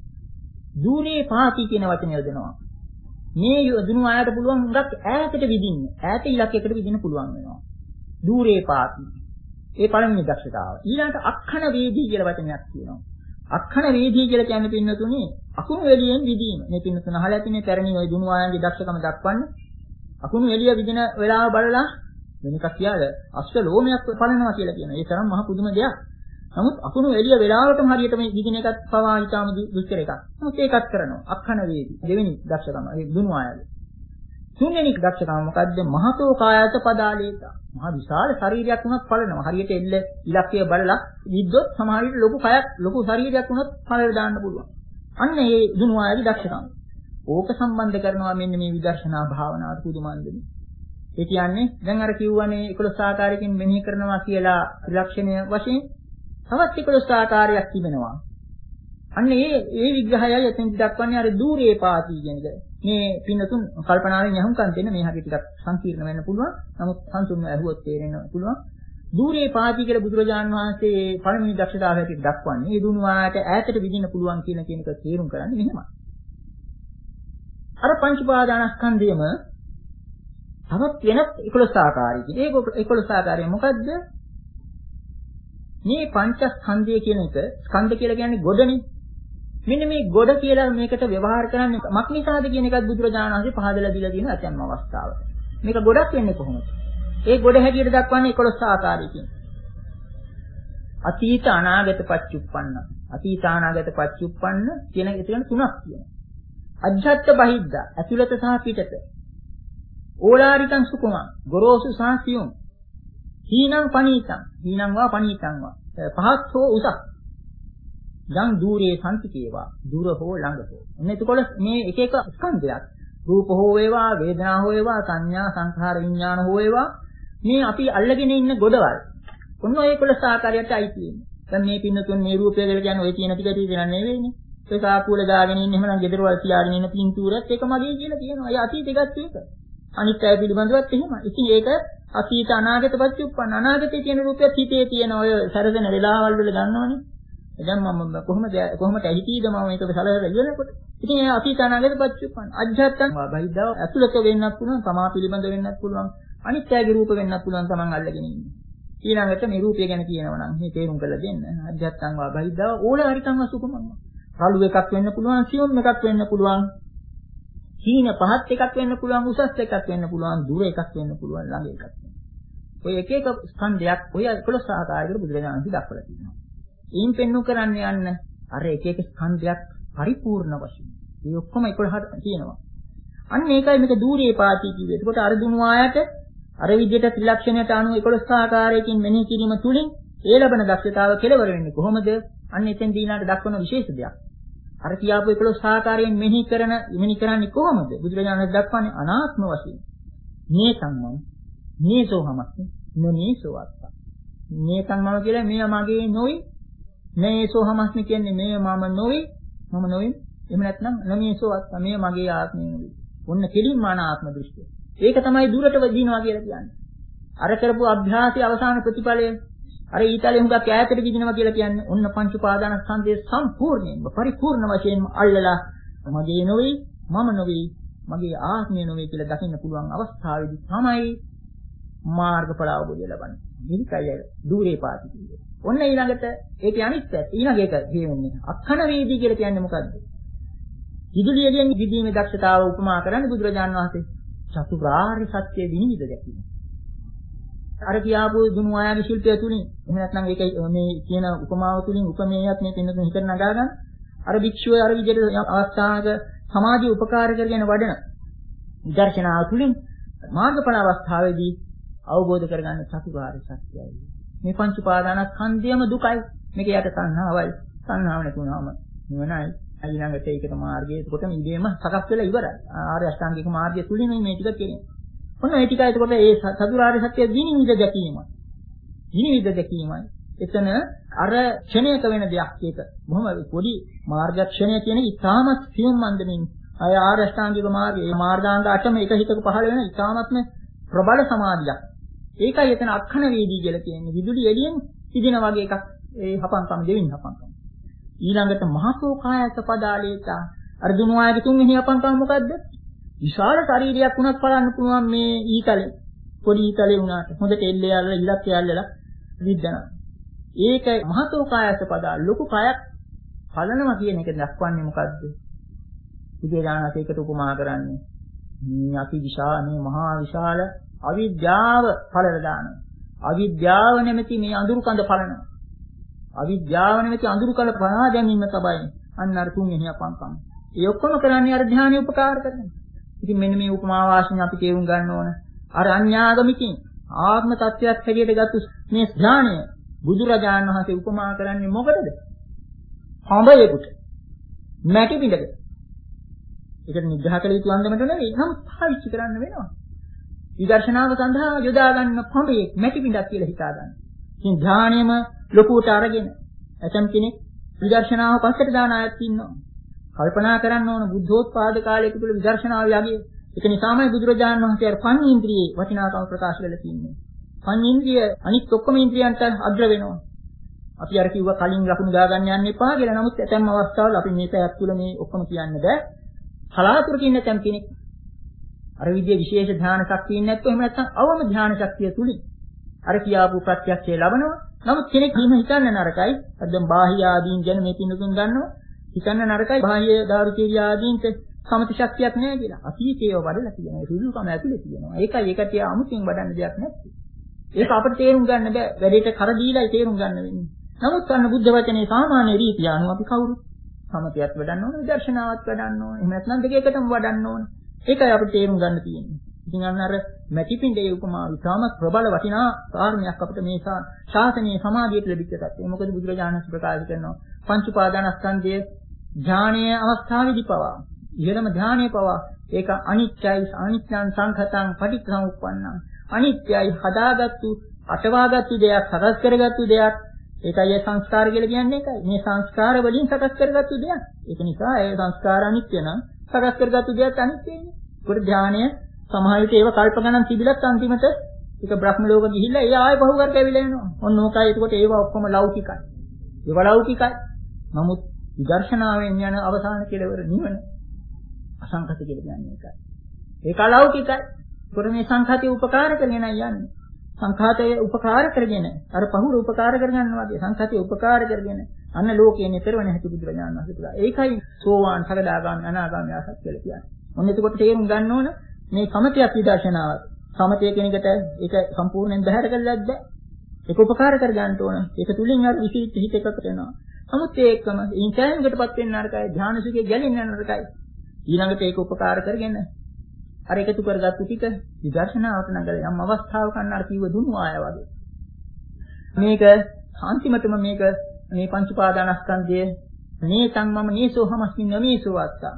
S2: දූරේ පාති කියන වචනය යොදනවා. මේ යොදුණු ආයත පුළුවන් හුඟක් ඈතට විදින්න. ඈත ඉලක්කයකට විදින්න පුළුවන් වෙනවා. දූරේ පාති. ඒ පළවෙනි දක්ෂතාව. ඊළඟට අක්ඛන වේදී කියලා වචනයක් තියෙනවා. අක්ඛන වේදී කියලා කියන්නේ පින්නතුනේ අකුණු එළියෙන් විදීම. මේ පින්නතුන අහලා ඇතිනේ පැරණි ওই දුණු ආයන්ගේ දක්ෂකම දක්වන්නේ. අකුණු එළිය විදින වෙලාව බලලා වෙනකක් කියාද අස්ස ලෝමයක් පලනවා කියලා කියනවා. ඒ තරම් මහ පුදුම දෙයක්. නමුත් අකුණු එළිය වෙලාවටම හරියට මේ දිගින එකත් පවා ඊටාම දුෂ්කර එකක්. නමුත් ඒකත් කරනවා. අක්ඛන වේදී. දෙවෙනි දක්ෂකම. ඒ දුණු ආයන්ගේ. තුන්වෙනි දක්ෂකම මොකද්ද? මහතෝ කායත පදාලේක. මහ විශාල ශරීරයක් වුණත් පලනවා. හරියට එල්ල ඉලක්කය බලලා විද්දොත් සමහර විට ලොකු කයක් ලොකු ශරීරයක් වුණත් පලල දාන්න පුළුවන්. අන්න ඒ දුණු ආයන්ගේ දක්ෂකම. ඕක සම්බන්ධ කරනවා මෙන්න මේ විදර්ශනා භාවනාවට පුදුමන්දනේ. ඒ කියන්නේ දැන් අර කිව්වනේ එකොළොස් ආකාරයකින් මෙනෙහි කරනවා කියලා ත්‍රිලක්ෂණය වශයෙන් තවත් එකොළොස් ආකාරයක් තිබෙනවා. අන්න ඒ ඒ විග්‍රහයයි එතෙන් දක්වන්නේ අර දූරේ පාති කියන එක. මේ පින්නතුන් කල්පනාවෙන් යහුම්කම් දෙන්න මේ හැටි ටිකක් සංකීර්ණ වෙන්න පුළුවන්. නමුත් සංසුන්ව ඇහුවොත් තේරෙන්න පුළුවන්. දූරේ පාති කියලා බුදුරජාණන් වහන්සේ පළවෙනි දක්ෂතාවය හැටියට දක්වන්නේ. ඒ දුණු ආයත ඈතට විදින්න පුළුවන් කියන කියන එක තේරුම් කරන්නේ මෙහෙමයි. අර පංච පාදානස්කන්ධයම තවත් වෙනත් එකොළොස් ආකාරයකින්. ඒ එකොළොස් ආකාරය මොකද්ද? මේ පංචස්කන්ධය කියන එක ස්කන්ධ කියලා කියන්නේ ගොඩනේ. මෙන්න මේ ගොඩ කියලා මේකට ව්‍යවහාර කරන්නේ මක් නිසාද කියන එකත් බුදුරජාණන් වහන්සේ පහදලා දීලා තියෙන අත්‍යන්ම අවස්ථාවක. මේක ගොඩක් වෙන්නේ කොහොමද? ඒ ගොඩ හැටියට දක්වන්නේ එකොළොස් ආකාරයකින්. අතීත අනාගත පච්චුප්පන්න. අතීත අනාගත පච්චුප්පන්න කියන එක තුනක් තියෙනවා. අජ්ජත් බහිද්ද ඇතුළත සහ පිටත. ඕලාරිකං සුකුම ගොරෝසු සහ සියුම්. හීනං පනීතං හීනං වා පනීතං වා පහත් හෝ උසස්. යම් দূරේ සම්තිකේවා දුර හෝ ළඟ හෝ. එන්න එතකොට මේ එක එක ස්කන්ධයක් රූප හෝ වේවා වේදනා හෝ වේවා සංඥා සංඛාර විඥාන හෝ වේවා මේ අපි අල්ලගෙන ඉන්න ගොඩවල්. ඔන්න ඔය එකොළොස් ආකාරයට අයිති වෙන්නේ. දැන් මේ පින්නතුන් මේ රූපය කියලා කියන්නේ ඔය තියෙන ටික තියෙන නෙවෙයිනේ. ඒ සාකුවල දාගෙන ඉන්න එහෙම නම් ගෙදරවල් තියාගෙන ඉන්න පින්තූරත් ඒක මගේ කියලා කියනවා. ඒ අතීතෙකත් ඒක. අනිත් අය පිළිබඳවත් එහෙමයි. ඉතින් ඒක අතීත අනාගත පච්චුප්පන්න අනාගතයේ තියෙන රූපයත් හිතේ තියෙන ඔය සැරසෙන වෙලාවල් වල ගන්නවනේ. දැන් මම කොහොමද කොහොමද ඇහිතීද මම මේක සලහලා ඉගෙනකොට. ඉතින් ඒ අතීත අනාගත පච්චුප්පන්න අජ්ජත්තං බහිද්දාව ඇතුළත වෙන්නත් පුළුවන්, තමා පිළිබඳ වෙන්නත් පුළුවන්, අනිත් අයගේ රූප වෙන්නත් පුළුවන් තමන් අල්ලගෙන ඉන්නේ. ඊළඟට මේ රූපය ගැන කියනවා නම් මේ තේරුම් කරලා දෙන්න. අජ්ජත්තං බහිද්දාව ඕලාරිකං සුකුමං. රළු එකක් වෙන්න පුළුවන්, සියුම් එකක් වෙන්න පුළුවන්. හීන පහත් එකක් වෙන්න පුළුවන්, උසස් එකක් වෙන්න පුළුවන්, දුර එකක් වෙන්න පුළුවන්, ළඟ එකක් වෙන්න. ඔය එක එක ස්කන්ධයක් ඔය එකොළොස් ආකාරයකට බුදුරජාණන් වහන්සේ දක්වලා තියෙනවා. ඊයින් පෙන්වු කරන්න යන්න අර එක එක ස්කන්ධයක් පරිපූර්ණ වශයෙන්. මේ ඔක්කොම එකොළහට තියෙනවා. අන්න ඒකයි මේක දූරේ පාති කිව්වේ. එතකොට අර දුණු ආයත අර විදිහට ත්‍රිලක්ෂණයට අනුව එකොළොස් ආකාරයකින් මෙනෙහි කිරීම තුලින් ඒ ලබන දක්ෂතාව කෙලවර වෙන්නේ කොහොමද? අන්න එතෙන් දීනාට දක්වන විශේෂ දෙයක්. අර කියාපු එකොළොස් ආකාරයෙන් මෙහි කරන මෙහි කරන්නේ කොහොමද? බුදුරජාණන් දක්වන්නේ අනාත්ම වශයෙන්. මේ සංමම මේසෝ හමස්ති නොමේසෝ අත්ත. මේ සංමම කියලා මේ මගේ නොයි. මේසෝ හමස්ති කියන්නේ මේ මම නොයි. මම නොයි. එහෙම නැත්නම් නොමේසෝ අත්ත මේ මගේ ආත්මය නොයි. ඔන්න කෙලින්ම අනාත්ම දෘෂ්ටිය. ඒක තමයි දුරට වදිනවා කියලා කියන්නේ. අර කරපු අභ්‍යාසයේ අවසාන ප්‍රතිඵලය අර ඊතලෙ හුඟක් ඈතට ගිදිනවා කියලා කියන්නේ ඔන්න පංච උපාදානස්කන්ධයේ සම්පූර්ණයෙන්ම පරිපූර්ණ වශයෙන්ම අල්ලලා මගේ නොවේ මම නොවේ මගේ ආත්මය නොවේ කියලා දකින්න පුළුවන් අවස්ථාවේදී තමයි මාර්ගඵල අවබෝධය ලබන්නේ. මේකයි දුරේ පාති කියන්නේ. ඔන්න ඊළඟට ඒකේ අනිත් පැත්ත ඊළඟ එක කියවෙන්නේ අක්ඛන වේදී කියලා කියන්නේ මොකද්ද? විදුලියෙන් විදීමේ දක්ෂතාව උපමා කරන්නේ බුදුරජාණන් වහන්සේ චතුරාර්ය සත්‍ය විනිවිද දැකීම. අර කියාපු දුනු ආයන ශිල්පය තුලින් එහෙම නැත්නම් ඒක මේ කියන උපමාව තුලින් උපමේයත් මේ පින්නතුන් හිතන නගා ගන්න. අර භික්ෂුව අර විදිහට අවස්ථාවක සමාජීය උපකාර කරගෙන වඩන විදර්ශනාව තුලින් මාර්ගඵල අවස්ථාවේදී අවබෝධ කරගන්න චතුරාර්ය සත්‍යයයි. මේ පංච උපාදානස්කන්ධයම දුකයි. මේක යට සංහාවයි. සංහාව නැතුනම නිවනයි. ඊළඟට ඒකට මාර්ගය එතකොට ඉඳීම සකස් වෙලා ඉවරයි. ආර්ය අෂ්ටාංගික මාර්ගය තුලින් මේ ටික කියන්නේ. ඔන්න ඒ ටික එතකොට ඒ චතුරාර්ය සත්‍ය විනිවිද දැකීමයි. විනිවිද දැකීමයි. එතන අර ක්ෂණයක වෙන දෙයක් ඒක. බොහොම පොඩි මාර්ගක්ෂණය කියන ඉතාමත් සියුම් මන්දමින් අය ආර්ය අෂ්ටාංගික මාර්ගයේ මාර්ගාංග අටම එක හිතක පහළ වෙන ඉතාමත්ම ප්‍රබල සමාධියක්. ඒකයි එතන අක්ඛන වේදී කියලා කියන්නේ. විදුලි එළියෙන් සිදින වගේ එකක්. ඒ හපන්කම දෙවින් හපන්කම. ඊළඟට මහසෝ කායස පදාලේතා අර දුනුවායේ තුන්වෙනි හපන්කම මොකද්ද? විශාල ශරීරයක් වුණත් බලන්න පුළුවන් මේ ඊතලේ. පොඩි ඊතලේ වුණාට හොඳට එල්ලේ යල්ලා ඉලක්ක යල්ලලා විද්දනවා. ඒක මහතෝ කායස පදා ලොකු කයක් පලනවා කියන එක දක්වන්නේ මොකද්ද? විද්‍යාඥයන්ට ඒකට උපමා කරන්නේ මේ අති විශාල මේ මහා විශාල අවිද්‍යාව පලලා දානවා. අවිද්‍යාව නැමැති මේ අඳුරු කඳ පලනවා. අවිද්‍යාව නැමැති අඳුරු කඳ පලා දැමීම තමයි අන්න අර තුන්වෙනි අපංකම. ඒ ඔක්කොම කරන්නේ අර ධ්‍යානෙ උපකාර කරනවා. ඉතින් මෙන්න මේ උපමා වාසියෙන් අපි තේරුම් ගන්න ඕන අර අඤ්ඤාගමිකින් ආත්ම තත්ත්වයක් හැටියට ගත්ත මේ ඥානය බුදුරජාණන් වහන්සේ උපමා කරන්නේ මොකටද? හඹයකට. මැටි පිටක. ඒකට නිග්‍රහ කළ යුතු අන්දමට නෙවෙයි නම් පාවිච්චි කරන්න වෙනවා. විදර්ශනාව සඳහා යොදා ගන්න පඹයේ මැටි පිටක් කියලා හිතා ගන්න. ඉතින් ඥානයම ලොකුවට අරගෙන ඇතම් කෙනෙක් විදර්ශනාව පස්සට දාන අයත් ඉන්නවා. කල්පනා කරන්න ඕන බුද්ධෝත්පාද කාලයක තුල විදර්ශනාව යගේ. ඒක නිසාමයි බුදුරජාණන් වහන්සේ අර පඤ්චේන්ද්‍රියේ වටිනාකම ප්‍රකාශ කරලා තියෙන්නේ. පඤ්චේන්ද්‍රිය අනිත් ඔක්කොම ඉන්ද්‍රියන්ට අග්‍ර වෙනවා. අපි අර කිව්වා කලින් ලකුණු දාගන්න යන්න එපා කියලා. නමුත් ඇතැම් අවස්ථාවල අපි මේ පැයක් තුල මේ ඔක්කොම කියන්න බෑ. කලාතුරකින් නැතම් කෙනෙක් අර විදිහේ විශේෂ ධ්‍යාන ශක්තියක් නැත්නම් එහෙම නැත්නම් අවම ධ්‍යාන ශක්තිය තුලින් අර කියාපු ප්‍රත්‍යක්ෂය ලබනවා. නමුත් කෙනෙක් හිම හිතන්න නරකයි. අදම් බාහිය ආදීන් ගැන මේ පින්නතුන් ගන්නවා. හිතන්න නරකයි බාහිය දාරුචීරිය ආදීන්ට සමති ශක්තියක් නැහැ කියලා. අතීතේව වඩලා තියෙනවා. ඍජුකම ඇතුලේ තියෙනවා. ඒකයි ඒකට අමුතින් වඩන්න දෙයක් නැත්තේ. ඒක අපිට තේරුම් ගන්න බෑ. වැඩේට කර දීලායි තේරුම් ගන්න වෙන්නේ. නමුත් අන්න බුද්ධ වචනේ සාමාන්‍ය රීතිය අනුව අපි කවුරුත් සමතියක් වඩන්න ඕන, විදර්ශනාවත් වඩන්න ඕන. එහෙම නැත්නම් දෙකකටම වඩන්න ඕන. ඒකයි අපිට තේරුම් ගන්න තියෙන්නේ. ඉතින් අන්න අර මැටිපිණ්ඩේ උපමාව ඉතාමත් ප්‍රබල වටිනා කාරණයක් අපිට මේ ශාසනීය සමාධියට ලැබිච්ච තත්ත්වය. මොකද බුදුරජාණන් ප්‍රකාශ කරනවා පංච උපාදානස්කන්ධයේ ඥානීය අවස්ථාවේදී පවා ඉහළම ඥානීය පවා ඒක අනිත්‍යයි අනිත්‍යං සංඛතං පටිච්චසමුප්පන්නං අනිත්‍යයි හදාගත්තු අටවාගත්තු දෙයක් සකස් කරගත්තු දෙයක් ඒකයි ඒ සංස්කාර කියලා කියන්නේ ඒකයි මේ සංස්කාර වලින් සකස් කරගත්තු දෙයක් ඒක නිසා ඒ සංස්කාර අනිත්‍ය නම් සකස් කරගත්තු දෙයක් අනිත්‍යයිනේ ඒකට ඥානීය සමහර විට ඒව කල්ප ගණන් තිබිලත් අන්තිමට ඒක බ්‍රහ්ම ලෝක ගිහිල්ලා ඒ ආයෙ පහු කර කැවිලා එනවා ඔන්න ඕකයි ඒකට ඒව ඔක්කොම ලෞකිකයි ඒව ලෞකිකයි නමුත් විදර්ශනාවෙන් යන අවසාන කෙලවර නිවන අසංකත කියලා කියන්නේ ඒකයි. ඒක අලෞකිකයි. ඒකට මේ සංඛාතය උපකාර කරගෙන යන්නේ. සංඛාතය උපකාර කරගෙන අර පහුර උපකාර කරගන්නවා වගේ සංඛාතය උපකාර කරගෙන අන්න ලෝකයේ නිතරම නැති බුදුරජාණන් වහන්සේ කියලා. ඒකයි සෝවාන් සකදාගාමී අනාගාමී ආසත් කියලා කියන්නේ. මොන්න එතකොට තේරුම් ගන්න ඕන මේ සමතයක් විදර්ශනාවක්. සමතය කෙනෙකුට ඒක සම්පූර්ණයෙන් බහැර කරලත් බෑ. ඒක උපකාර කර ගන්න ඕන. ඒක තුලින් අර විශේෂ හිත එකකට එනවා. නමුත් ඒකම ඉන්ටර්නෙට්කටපත් වෙන්න නරකයි ධානසුඛේ ගැලෙන්න නරකයි ඊළඟට ඒක උපකාර කරගෙන අර එකතු කරගත්තු ටික විදර්ශනාවට නගලා යම් අවස්ථාවක අන්න අර කිව්ව දුනු ආය වගේ මේක අන්තිමටම මේක මේ පංච උපාදානස්කන්ධය නේතං මම නේසෝ හමස්මින් නමේසෝ අත්තා.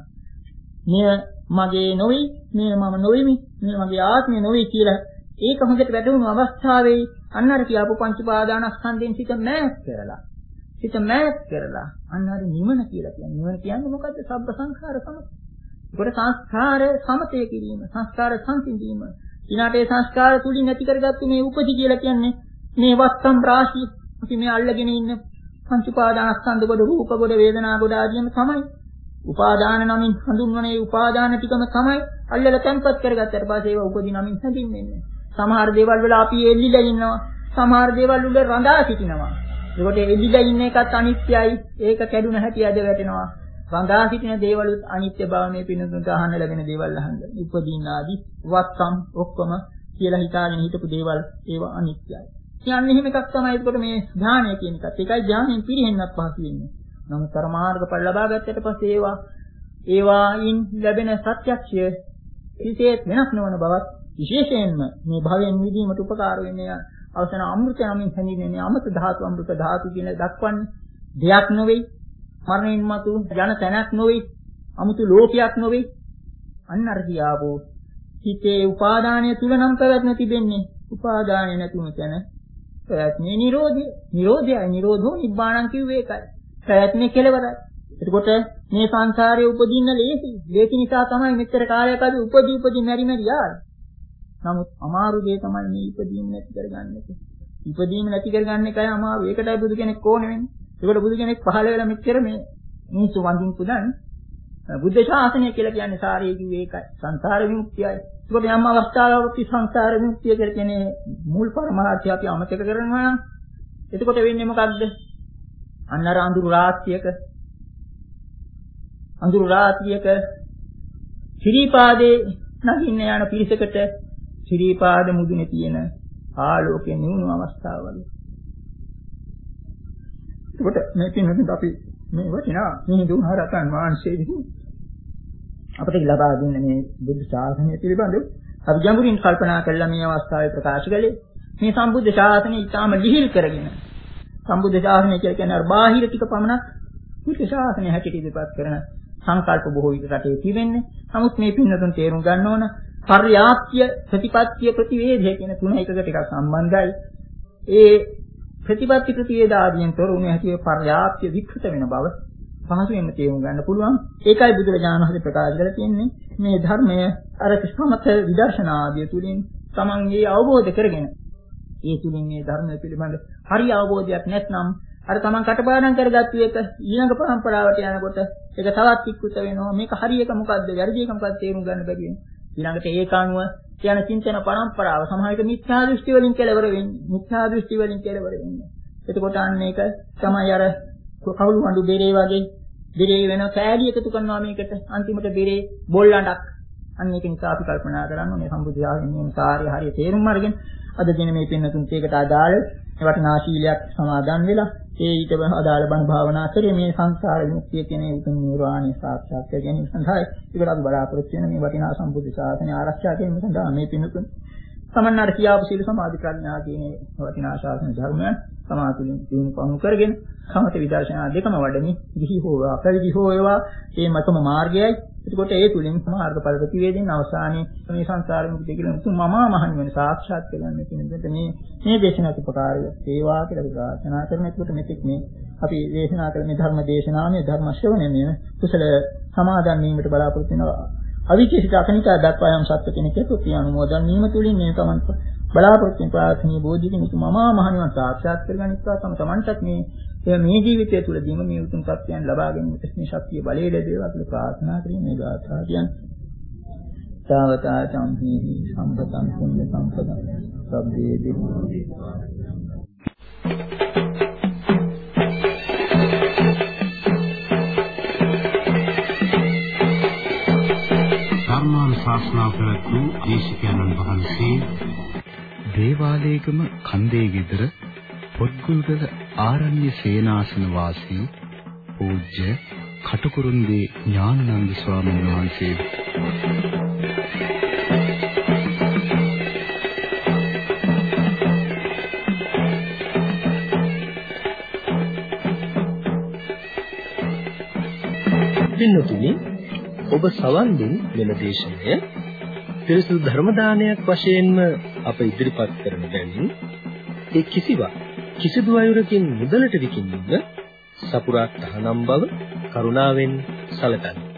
S2: මෙය මගේ නොවේ, මෙය මම නොවෙමි, මෙය මගේ ආත්මය නොවේ කියලා ඒක හොඳට වැටහුණු අවස්ථාවේ අන්න අර කියපු පංච උපාදානස්කන්ධයෙන් සිත මෑත් කරලා සිත මෑත් කරලා අන්න අර නිවන කියලා කියන්නේ. නිවන කියන්නේ මොකද්ද? සබ්බ සංඛාර සමතය. ඒකට සංස්කාර සමතය කිරීම, සංස්කාර සංසිඳීම. ඊනාට ඒ සංස්කාර තුලින් ඇති කරගත්තු මේ උපදි කියලා කියන්නේ මේ වත්තම් රාශිය. අපි මේ අල්ලගෙන ඉන්න පංච උපාදානස්කන්ධ කොට රූප කොට වේදනා කොට ආදියම තමයි. උපාදාන නමින් හඳුන්වන්නේ උපාදාන ටිකම තමයි අල්ලලා තැන්පත් කරගත්තට පස්සේ ඒවා උපදි නමින් හැදින්වෙන්නේ. සමහර දේවල් වල අපි එල්ලිලා ඉන්නවා. සමහර දේවල් වල රඳා සිටිනවා. ඒකට එල්ලිලා ඉන්න එකත් අනිත්‍යයි. ඒක කැඩුන හැටි අද වැටෙනවා. රඳා සිටින දේවලුත් අනිත්‍ය බව මේ පිනුතුන්ට අහන්න ලැබෙන දේවල් අහන්න. උපදීන ආදී වත්තම් ඔක්කොම කියලා හිතාගෙන හිටපු දේවල් ඒවා අනිත්‍යයි. කියන්නේ එහෙම එකක් තමයි. ඒකට මේ ඥානය කියන එකත්. ඒකයි ඥානයෙන් පිරෙහෙන්නත් පහසු වෙන්නේ. නමුත් පරමාර්ගඵල ලබා ගත්තට පස්සේ ඒවා ඒවායින් ලැබෙන සත්‍යක්ෂය විශේෂ වෙනස් නොවන බවත් විශේෂයෙන්ම මේ භවයෙන් මිදීමට උපකාර වෙන්නේ අවසන අමෘත නමින් හැඳින්වෙන්නේ අමත ධාතු අමෘත ධාතු කියන දක්වන්නේ දෙයක් නොවේ. මරණයන් මතු ජන තැනක් නොවේ. අමුතු ලෝකයක් නොවේ. අන්න අර කියාවෝ හිතේ උපාදානය තුල නම් පැවැත්ම තිබෙන්නේ. උපාදානය නැතුණු තැන පැවැත්මේ නිරෝධය. නිරෝධයයි නිරෝධෝ නිබ්බාණං කිව්වේ ඒකයි. පැවැත්මේ කෙලවරයි. එතකොට මේ සංසාරයේ උපදින්න ලේසි. ලේසි නිසා තමයි මෙච්චර කාලයක් අපි උපදී උපදී මෙරි මෙරි යාවේ. නමුත් අමාරු දේ තමයි මේ ඉපදීම නැති කරගන්න එක. ඉපදීම නැති කරගන්න එකයි අමාරු. ඒකටයි බුදු කෙනෙක් ඕනේ වෙන්නේ. ඒකට බුදු කෙනෙක් පහළ වෙලා මෙච්චර මේ මිනිස්සු වඳින් පුදන් බුද්ධ ශාසනය කියලා කියන්නේ සාරේ කිව්වේ ඒකයි. සංසාර විමුක්තියයි. ඒකට යම් අවස්ථාවක අපි සංසාර විමුක්තිය කියලා කියන්නේ මුල් පරමාර්ථය අපි අමතක කරනවා නම් එතකොට වෙන්නේ මොකක්ද? අන්න අර අඳුරු රාත්‍රියක අඳුරු රාත්‍රියක ශ්‍රීපාදේ නගින්න යන පිරිසකට ශ්‍රීපාද මුදුනේ තියෙන ආලෝකයේ නිවුණු අවස්ථාව වගේ. ඒකට මේ පින්නත් අපි මේ වටිනා මේ දුහරතන් වහන්සේ විසින් අපට ලබා දුන්න මේ බුද්ධ ශාසනය පිළිබඳව අපි ගැඹුරින් කල්පනා කළා මේ අවස්ථාවේ ප්‍රකාශ කළේ මේ සම්බුද්ධ ශාසනය ඊටාම ලිහිල් කරගෙන සම්බුද්ධ ශාසනය කියලා කියන්නේ අර බාහිර ටික පමණක් බුද්ධ ශාසනය හැටියට ඉදිරිපත් කරන සංකල්ප බොහෝ විට රටේ තිබෙන්නේ. නමුත් මේ පින්නතුන් තේරුම් ගන්න ඕන පර්යාප්ත්‍ය ප්‍රතිපත්තිය ප්‍රතිවේධය කියන තුන එකකට ටිකක් සම්බන්ධයි. ඒ ප්‍රතිපත්ති ප්‍රතිවේධ ආදීන් තොර වුණ හැටි පර්යාප්ත්‍ය විකෘත වෙන බව පහසුවෙන්ම තේරුම් ගන්න පුළුවන්. ඒකයි බුදුරජාණන් වහන්සේ ප්‍රකාශ කරලා තියෙන්නේ මේ ධර්මය අර සමත විදර්ශනා ආදී තුලින් තමන්ගේ අවබෝධ කරගෙන ඒ තුලින් මේ ධර්මය පිළිබඳ හරි අවබෝධයක් නැත්නම් අර තමන් කටපාඩම් කරගත්තු එක ඊළඟ પરම්පරාවට යනකොට ඒක තවත් විකෘත වෙනවා. මේක හරි එක මොකද්ද වැරදි එක මොකක්ද තේරුම් ගන්න බැරි වෙනවා. ඊළඟට ඒක අනුව යන චින්තන પરම්පරාව සමහර විට මිත්‍යා දෘෂ්ටි වලින් කෙලවර වෙන්නේ. මිත්‍යා දෘෂ්ටි වලින් කෙලවර වෙන්නේ. එතකොට අන්න ඒක තමයි අර කවුළු වඬු බෙරේ වගේ බෙරේ වෙන කෑලි එකතු කරනවා මේකට. අන්තිමට බෙරේ බොල් අඬක්. අන්න ඒක නිසා අපි කල්පනා කරන්න ඕනේ සම්බුද්ධ ශාසනයේ කාර්ය හරිය තේරුම් අරගෙන අද දින මේ පින්නතුන් ඒකට අදාළ වටිනා ශීලයක් සමාදන් වෙලා ඒ ඊට අදාළ බණ භාවනා කරේ මේ සංසාර විමුක්තිය කියන උතුම් නිර්වාණය සාක්ෂාත් කර ගැනීම සඳහා ඒකට අපි බලාපොරොත්තු වෙන මේ වටිනා සම්බුද්ධ ශාසනය ආරක්ෂා කිරීම සඳහා මේ පින්නතුන් සමන්නාර කියාපු සීල සමාධි ප්‍රඥා කියන වටිනා ශාසන ධර්මයන් සමාතුලින් දිනු පහු කරගෙන සමත විදර්ශනා දෙකම වඩමි ගිහි හෝ අපරිදි හෝ ඒවා මේ මතම මාර්ගයයි. එතකොට ඒ තුලින් මාර්ගඵල ප්‍රතිවේදෙන් අවසානයේ මේ සංසාර මුක්තිය කියලා උතුම් මමා මහන් වෙන සාක්ෂාත් කරගන්න කෙනෙකුට මේ මේ දේශනාවට උපකාරය වේවා කියලා ප්‍රාර්ථනා කරන. එතකොට මෙතෙක් මේ අපි දේශනා කරන මේ ධර්ම දේශනාව මේ ධර්ම ශ්‍රවණය මේ කුසල සමාදන් වීමට බලාපොරොත්තු වෙනවා. අවිචේසිත අකනිකා දක්වා යම් සත්‍ය කෙනෙක් එක්ක අනුමෝදන් වීම තුලින් මේ තමන් බලාපොරොත්තු වෙන ප්‍රාර්ථනීය බෝධිකින් උතුම් මමා මහණිවන් සාක්ෂාත් කරගනිත්වා තම තමන්ටත් මේ මේ ජීවිතය තුළදීම මේ උතුම් සත්‍යයන් ලබා ගැනීමට මේ ශක්තිය බලය ලැබේවා කියලා ප්‍රාර්ථනා කරමින් මේ ගාථා කියන්නේ තාවතා චම්හි සම්පතං පුඤ්ඤ සම්පතං සබ්බේ දිනෝති.
S3: ධර්මානුශාසනා කරතු දේශකයන්න් වහන්සේ
S1: දේවාලේගම කන්දේ ගෙදර පොත්ගුල්ගල ආරණ්‍ය සේනාසන වාසී පූජ්‍ය කටුකුරුන්දී ඥානানন্দ ස්වාමීන් වහන්සේ
S4: පින්තුනි ඔබ සවන් දුන් මෙම දේශනය පිරිසුදු ධර්ම දානයක් වශයෙන්ම අප ඉදිරිපත් කරන බැවින් ඒ කිසිවක් කිසිදු අයුරකින් මුදලට විකිණීම සපුරා තහනම් බව කරුණාවෙන් සැලකන්න.